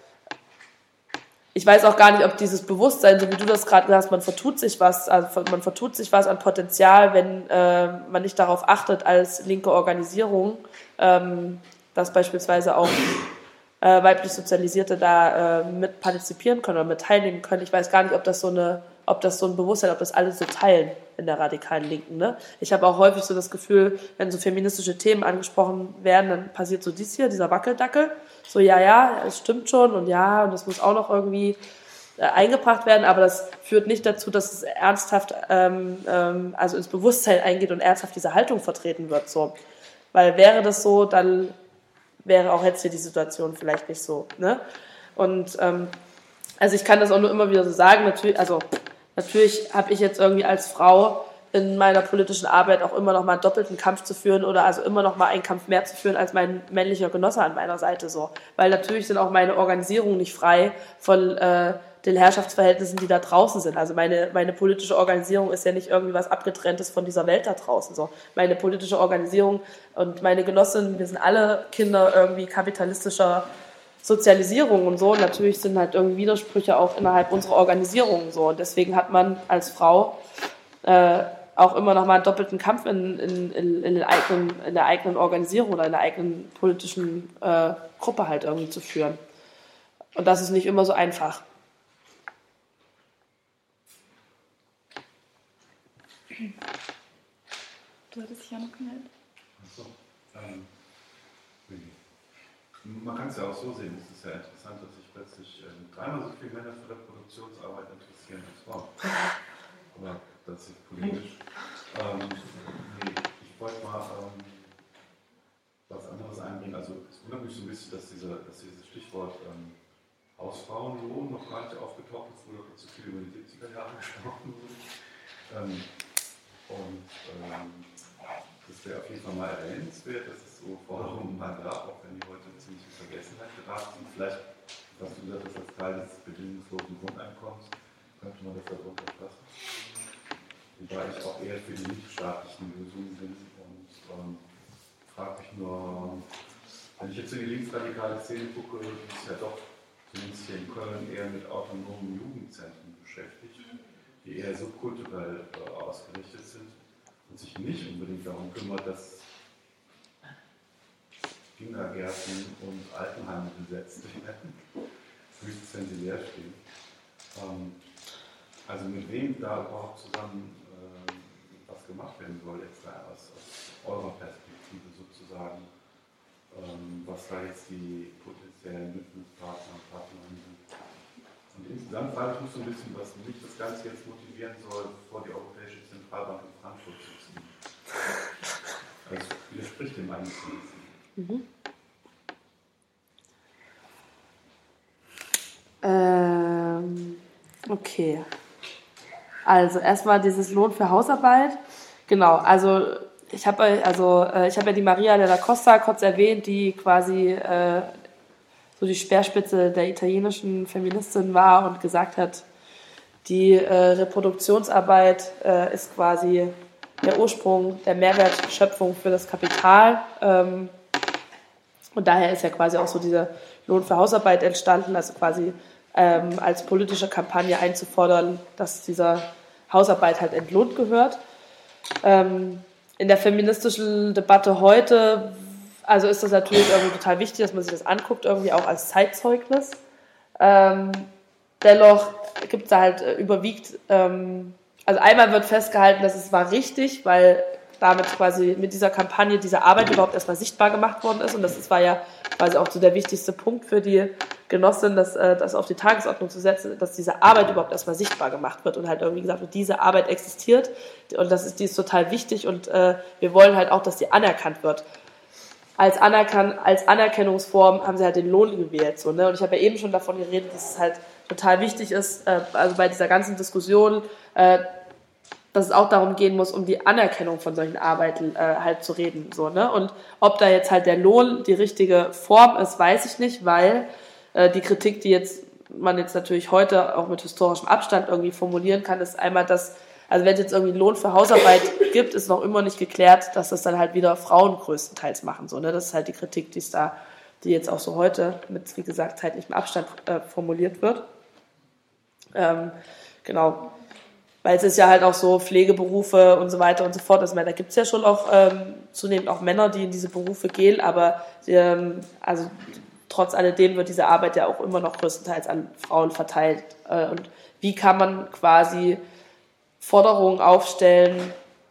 ich weiß auch gar nicht, ob dieses Bewusstsein, so wie du das gerade gesagt hast, man vertut sich was, also man vertut sich was an Potenzial, wenn äh, man nicht darauf achtet als linke Organisation, ähm, dass beispielsweise auch äh, weiblich Sozialisierte da äh, mit partizipieren können oder mit teilnehmen können. Ich weiß gar nicht, ob das so eine, ob das so ein Bewusstsein, ob das alle so teilen in der radikalen Linken. Ne? Ich habe auch häufig so das Gefühl, wenn so feministische Themen angesprochen werden, dann passiert so dies hier, dieser Wackeldackel. So, ja, ja, es stimmt schon und ja, und das muss auch noch irgendwie äh, eingebracht werden, aber das führt nicht dazu, dass es ernsthaft, ähm, ähm, also ins Bewusstsein eingeht und ernsthaft diese Haltung vertreten wird. So. Weil wäre das so, dann wäre auch jetzt hier die Situation vielleicht nicht so. Ne? Und ähm, also ich kann das auch nur immer wieder so sagen, natürlich, also natürlich habe ich jetzt irgendwie als Frau in meiner politischen Arbeit auch immer noch mal einen doppelten Kampf zu führen oder also immer noch mal einen Kampf mehr zu führen als mein männlicher Genosse an meiner Seite so. Weil natürlich sind auch meine Organisierungen nicht frei von äh, den Herrschaftsverhältnissen, die da draußen sind. Also meine, meine politische Organisierung ist ja nicht irgendwie was Abgetrenntes von dieser Welt da draußen. So. Meine politische Organisierung und meine Genossinnen, wir sind alle Kinder irgendwie kapitalistischer Sozialisierung und so. Und natürlich sind halt irgendwie Widersprüche auch innerhalb unserer Organisierung so. Und deswegen hat man als Frau äh, auch immer noch mal einen doppelten Kampf in, in, in, in, den eigenen, in der eigenen Organisierung oder in der eigenen politischen äh, Gruppe halt irgendwie zu führen. Und das ist nicht immer so einfach. Du hattest dich ja noch gemeldet. Achso. Ähm, man kann es ja auch so sehen, es ist ja interessant, dass sich plötzlich ähm, dreimal so viele Männer für Reproduktionsarbeit interessieren als Frauen. Aber das ist politisch. Ähm, nee, ich wollte mal ähm, was anderes einbringen. Also es wundert mich so ein bisschen, dass, dieser, dass dieses Stichwort ähm, Hausfrauenlohn noch gar nicht aufgetaucht ist, wo zu viel über die siebziger Jahre gesprochen wurde. Ähm, und ähm, das wäre auf jeden Fall mal erwähnenswert, dass es so Forderungen mal gab, auch wenn die heute ziemlich in Vergessenheit geraten sind. Vielleicht, was du gesagt hast, als Teil des bedingungslosen Grundeinkommens, könnte man das darunter fassen. Wobei ich auch eher für die nichtstaatlichen Lösungen bin und ähm, frage mich nur, Wenn ich jetzt in die linksradikale Szene gucke, ist ja doch zumindest hier in Köln eher mit autonomen Jugendzentren beschäftigt, die eher subkulturell äh, ausgerichtet sind und sich nicht unbedingt darum kümmert, dass Kindergärten und Altenheime besetzt werden, höchstens wenn sie leer stehen. Ähm, also mit wem da überhaupt zusammen äh, was gemacht werden soll, jetzt aus, aus eurer Perspektive sozusagen, ähm, was da jetzt die potenziellen Mitgliedspartner und Partnerinnen sind. Und insgesamt frage ich mich so ein bisschen, was mich das Ganze jetzt motivieren soll, vor die Europäische Zentralbank in Frankfurt zu ziehen. Also es widerspricht dem eigentlich ein bisschen. Mhm. Ähm, okay. Also erstmal dieses Lohn für Hausarbeit. Genau, also ich habe also, ich hab ja die Maria della Costa kurz erwähnt, die quasi äh, so die Speerspitze der italienischen Feministin war und gesagt hat, die äh, Reproduktionsarbeit äh, ist quasi der Ursprung der Mehrwertschöpfung für das Kapital. Ähm, und daher ist ja quasi auch so dieser Lohn für Hausarbeit entstanden, also quasi ähm, als politische Kampagne einzufordern, dass dieser Hausarbeit halt entlohnt gehört. Ähm, in der feministischen Debatte heute, also ist das natürlich irgendwie total wichtig, dass man sich das anguckt, irgendwie auch als Zeitzeugnis. Ähm, dennoch gibt es da halt äh, überwiegt, ähm, also einmal wird festgehalten, dass es war richtig, weil damit quasi mit dieser Kampagne diese Arbeit überhaupt erstmal sichtbar gemacht worden ist und das ist, war ja quasi auch so der wichtigste Punkt für die Genossin, das, äh, das auf die Tagesordnung zu setzen, dass diese Arbeit überhaupt erstmal sichtbar gemacht wird und halt irgendwie gesagt wird, diese Arbeit existiert und das ist, die ist total wichtig und äh, wir wollen halt auch, dass die anerkannt wird. Als, Anerkan- als Anerkennungsform haben sie halt den Lohn gewählt. So, ne? Und ich habe ja eben schon davon geredet, dass es halt total wichtig ist, äh, also bei dieser ganzen Diskussion, äh, dass es auch darum gehen muss, um die Anerkennung von solchen Arbeiten äh, halt zu reden. So, ne? Und ob da jetzt halt der Lohn die richtige Form ist, weiß ich nicht, weil äh, die Kritik, die jetzt man jetzt natürlich heute auch mit historischem Abstand irgendwie formulieren kann, ist einmal, dass, also wenn es jetzt irgendwie einen Lohn für Hausarbeit gibt, ist noch immer nicht geklärt, dass das dann halt wieder Frauen größtenteils machen. So, ne? Das ist halt die Kritik, die es da, die jetzt auch so heute mit, wie gesagt, zeitlichem Abstand äh, formuliert wird. Ähm, genau. Weil es ist ja halt auch so Pflegeberufe und so weiter und so fort. Also, da gibt es ja schon auch ähm, zunehmend auch Männer, die in diese Berufe gehen, aber ähm, also trotz alledem wird diese Arbeit ja auch immer noch größtenteils an Frauen verteilt. Äh, und wie kann man quasi Forderungen aufstellen,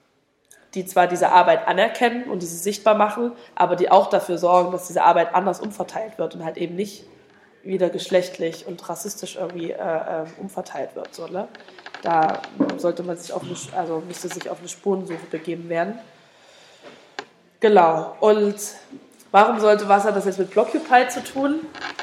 die zwar diese Arbeit anerkennen und diese sichtbar machen, aber die auch dafür sorgen, dass diese Arbeit anders umverteilt wird und halt eben nicht wieder geschlechtlich und rassistisch irgendwie äh, äh, umverteilt wird. So, ne? Da sollte man sich auf eine, also müsste sich auf eine Spurensuche begeben werden. Genau. Und warum sollte was hat das jetzt mit Blockupy zu tun?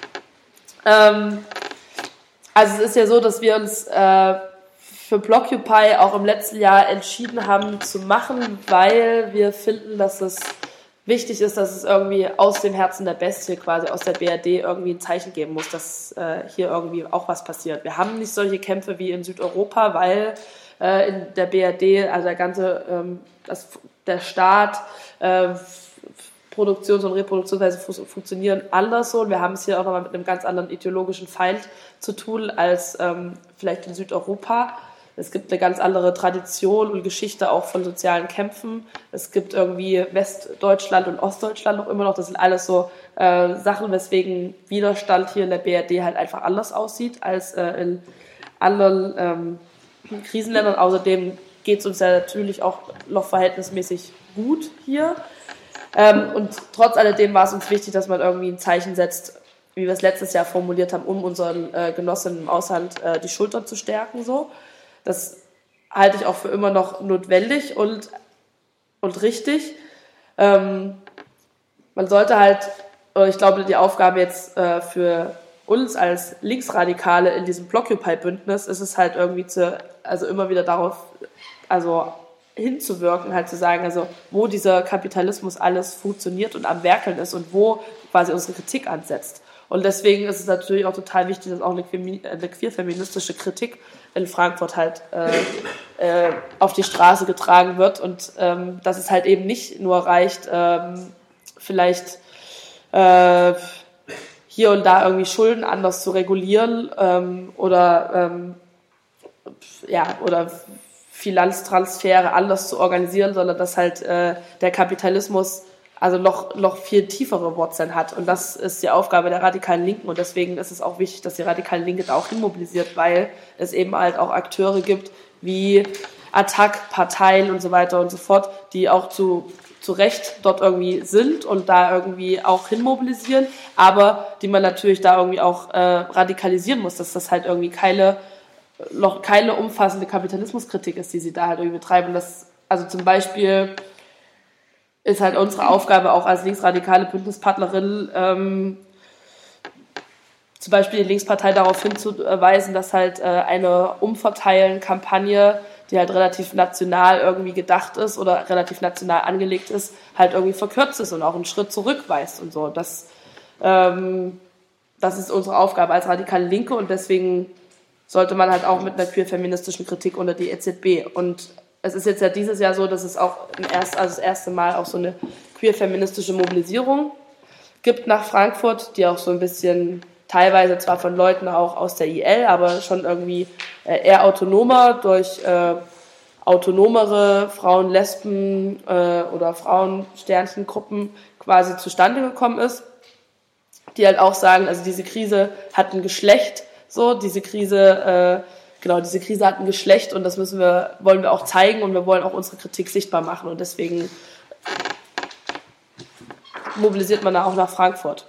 Ähm, also es ist ja so, dass wir uns äh, für Blockupy auch im letzten Jahr entschieden haben zu machen, weil wir finden, dass es wichtig ist, dass es irgendwie aus dem Herzen der Bestie, quasi aus der B R D, irgendwie ein Zeichen geben muss, dass äh, hier irgendwie auch was passiert. Wir haben nicht solche Kämpfe wie in Südeuropa, weil äh, in der B R D, also der ganze, ähm, das, der Staat, äh, Produktions- und Reproduktionsweise fu- funktionieren anders so. Und wir haben es hier auch nochmal mit einem ganz anderen ideologischen Feind zu tun als ähm, vielleicht in Südeuropa. Es gibt eine ganz andere Tradition und Geschichte auch von sozialen Kämpfen. Es gibt irgendwie Westdeutschland und Ostdeutschland noch immer noch. Das sind alles so äh, Sachen, weswegen Widerstand hier in der B R D halt einfach anders aussieht als äh, in anderen ähm, Krisenländern. Außerdem geht es uns ja natürlich auch noch verhältnismäßig gut hier. Ähm, und trotz alledem war es uns wichtig, dass man irgendwie ein Zeichen setzt, wie wir es letztes Jahr formuliert haben, um unseren äh, Genossinnen im Ausland äh, die Schultern zu stärken. So. Das halte ich auch für immer noch notwendig und, und richtig. Ähm, man sollte halt, ich glaube, die Aufgabe jetzt äh, für uns als Linksradikale in diesem Blockupy-Bündnis ist es halt irgendwie zu, also immer wieder darauf, also hinzuwirken, halt zu sagen, also wo dieser Kapitalismus alles funktioniert und am Werkeln ist und wo quasi unsere Kritik ansetzt. Und deswegen ist es natürlich auch total wichtig, dass auch eine, eine queer-feministische Kritik in Frankfurt halt äh, äh, auf die Straße getragen wird und ähm, dass es halt eben nicht nur reicht, ähm, vielleicht äh, hier und da irgendwie Schulden anders zu regulieren ähm, oder ähm, ja oder Finanztransfere anders zu organisieren, sondern dass halt äh, der Kapitalismus also noch noch viel tiefere Wurzeln hat. Und das ist die Aufgabe der radikalen Linken. Und deswegen ist es auch wichtig, dass die radikale Linke da auch hinmobilisiert, weil es eben halt auch Akteure gibt wie Attac, Parteien und so weiter und so fort, die auch zu zu Recht dort irgendwie sind und da irgendwie auch hinmobilisieren, aber die man natürlich da irgendwie auch äh, radikalisieren muss, dass das halt irgendwie keine noch keine umfassende Kapitalismuskritik ist, die sie da halt irgendwie betreiben. Das, also zum Beispiel ist halt unsere Aufgabe auch als linksradikale Bündnispartnerin, ähm, zum Beispiel die Linkspartei darauf hinzuweisen, dass halt äh, eine Umverteilen-Kampagne, die halt relativ national irgendwie gedacht ist oder relativ national angelegt ist, halt irgendwie verkürzt ist und auch einen Schritt zurückweist und so. Das, ähm, das ist unsere Aufgabe als radikale Linke und deswegen sollte man halt auch mit einer queer-feministischen Kritik unter die E Z B. Und es ist jetzt ja dieses Jahr so, dass es auch im erst, also das erste Mal auch so eine queer-feministische Mobilisierung gibt nach Frankfurt, die auch so ein bisschen teilweise zwar von Leuten auch aus der I L, aber schon irgendwie äh, eher autonomer durch äh, autonomere Frauen, Lesben äh, oder Frauen-Sternchengruppen quasi zustande gekommen ist, die halt auch sagen, also diese Krise hat ein Geschlecht, so diese Krise, äh, genau diese Krise hat ein Geschlecht und das müssen wir, wollen wir auch zeigen und wir wollen auch unsere Kritik sichtbar machen und deswegen mobilisiert man da auch nach Frankfurt.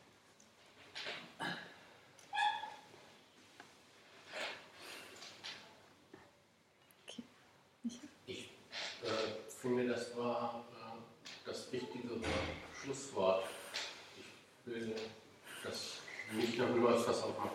Ich äh, finde, das war äh, das wichtige Schlusswort. Ich will das nicht noch nur als was aufmachen.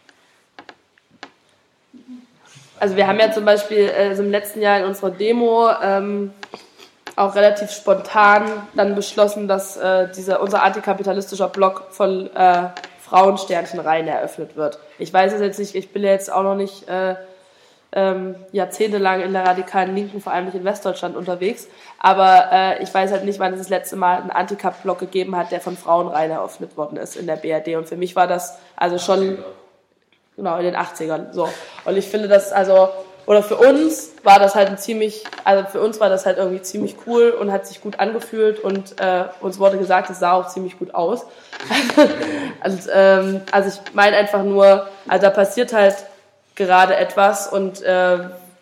Also wir haben ja zum Beispiel also im letzten Jahr in unserer Demo ähm, auch relativ spontan dann beschlossen, dass äh, dieser, unser antikapitalistischer Block von äh, Frauensternchenreihen eröffnet wird. Ich weiß es jetzt nicht, ich bin ja jetzt auch noch nicht äh, ähm, jahrzehntelang in der radikalen Linken, vor allem nicht in Westdeutschland unterwegs, aber äh, ich weiß halt nicht, wann es das letzte Mal einen Antikap-Block gegeben hat, der von Frauenreihen eröffnet worden ist in der B R D und für mich war das also schon... Genau, in den achtzigern. So. Und ich finde das, also, oder für uns war das halt ein ziemlich, also für uns war das halt irgendwie ziemlich cool und hat sich gut angefühlt und äh, uns wurde gesagt, es sah auch ziemlich gut aus. und, ähm, also ich meine einfach nur, also da passiert halt gerade etwas und äh,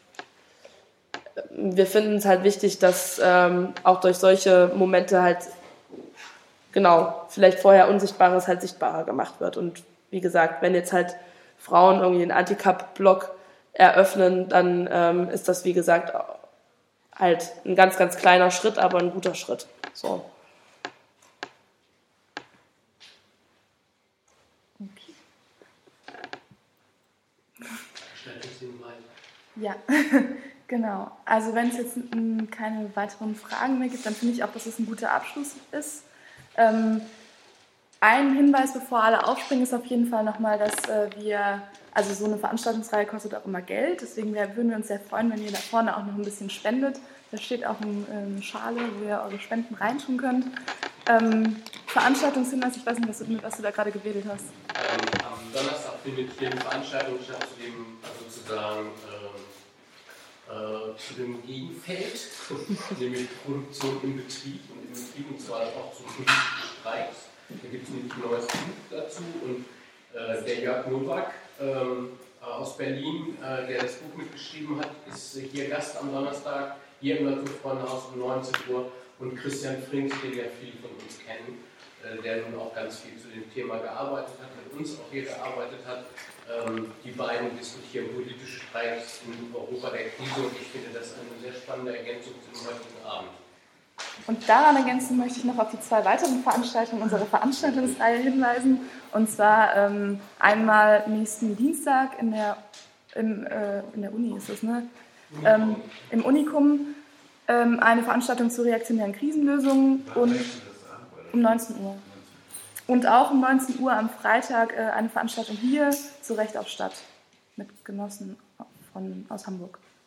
wir finden es halt wichtig, dass ähm, auch durch solche Momente halt, genau, vielleicht vorher Unsichtbares halt sichtbarer gemacht wird. Und wie gesagt, wenn jetzt halt Frauen irgendwie den Antikap-Block eröffnen, dann ähm, ist das, wie gesagt, halt ein ganz, ganz kleiner Schritt, aber ein guter Schritt. So. Okay. Ja, genau. Also wenn es jetzt m, keine weiteren Fragen mehr gibt, dann finde ich auch, dass es ein guter Abschluss ist. Ähm, Ein Hinweis, bevor alle aufspringen, ist auf jeden Fall nochmal, dass äh, wir, also so eine Veranstaltungsreihe kostet auch immer Geld, deswegen wär, würden wir uns sehr freuen, wenn ihr da vorne auch noch ein bisschen spendet. Da steht auch ein, eine Schale, wo ihr eure Spenden reintun könnt. Ähm, Veranstaltungshinweis, ich weiß nicht, was du, was du da gerade gewählt hast. Ähm, am Donnerstag findet hier eine Veranstaltung statt zu dem, also sozusagen, äh, äh, zu dem Gegenfeld, nämlich Produktion im Betrieb und im Betrieb und zwar auch zu politischen Streiks. Da gibt es ein neues Buch dazu und äh, der Jörg Nowak ähm, aus Berlin, äh, der das Buch mitgeschrieben hat, ist äh, hier Gast am Donnerstag, hier im Naturfreundehaus um neunzehn Uhr und Christian Frings, den ja viele von uns kennen, äh, der nun auch ganz viel zu dem Thema gearbeitet hat, mit uns auch hier gearbeitet hat. Ähm, die beiden diskutieren politische Streiks in Europa der Krise und ich finde das eine sehr spannende Ergänzung zum heutigen Abend. Und daran ergänzen möchte ich noch auf die zwei weiteren Veranstaltungen unserer Veranstaltungsreihe hinweisen. Und zwar ähm, einmal nächsten Dienstag in der, im, äh, in der Uni ist es, ne? Ähm, im Unikum ähm, eine Veranstaltung zu reaktionären Krisenlösungen und um neunzehn Uhr. Und auch um neunzehn Uhr am Freitag äh, eine Veranstaltung hier zu Recht auf Stadt mit Genossen von, aus Hamburg.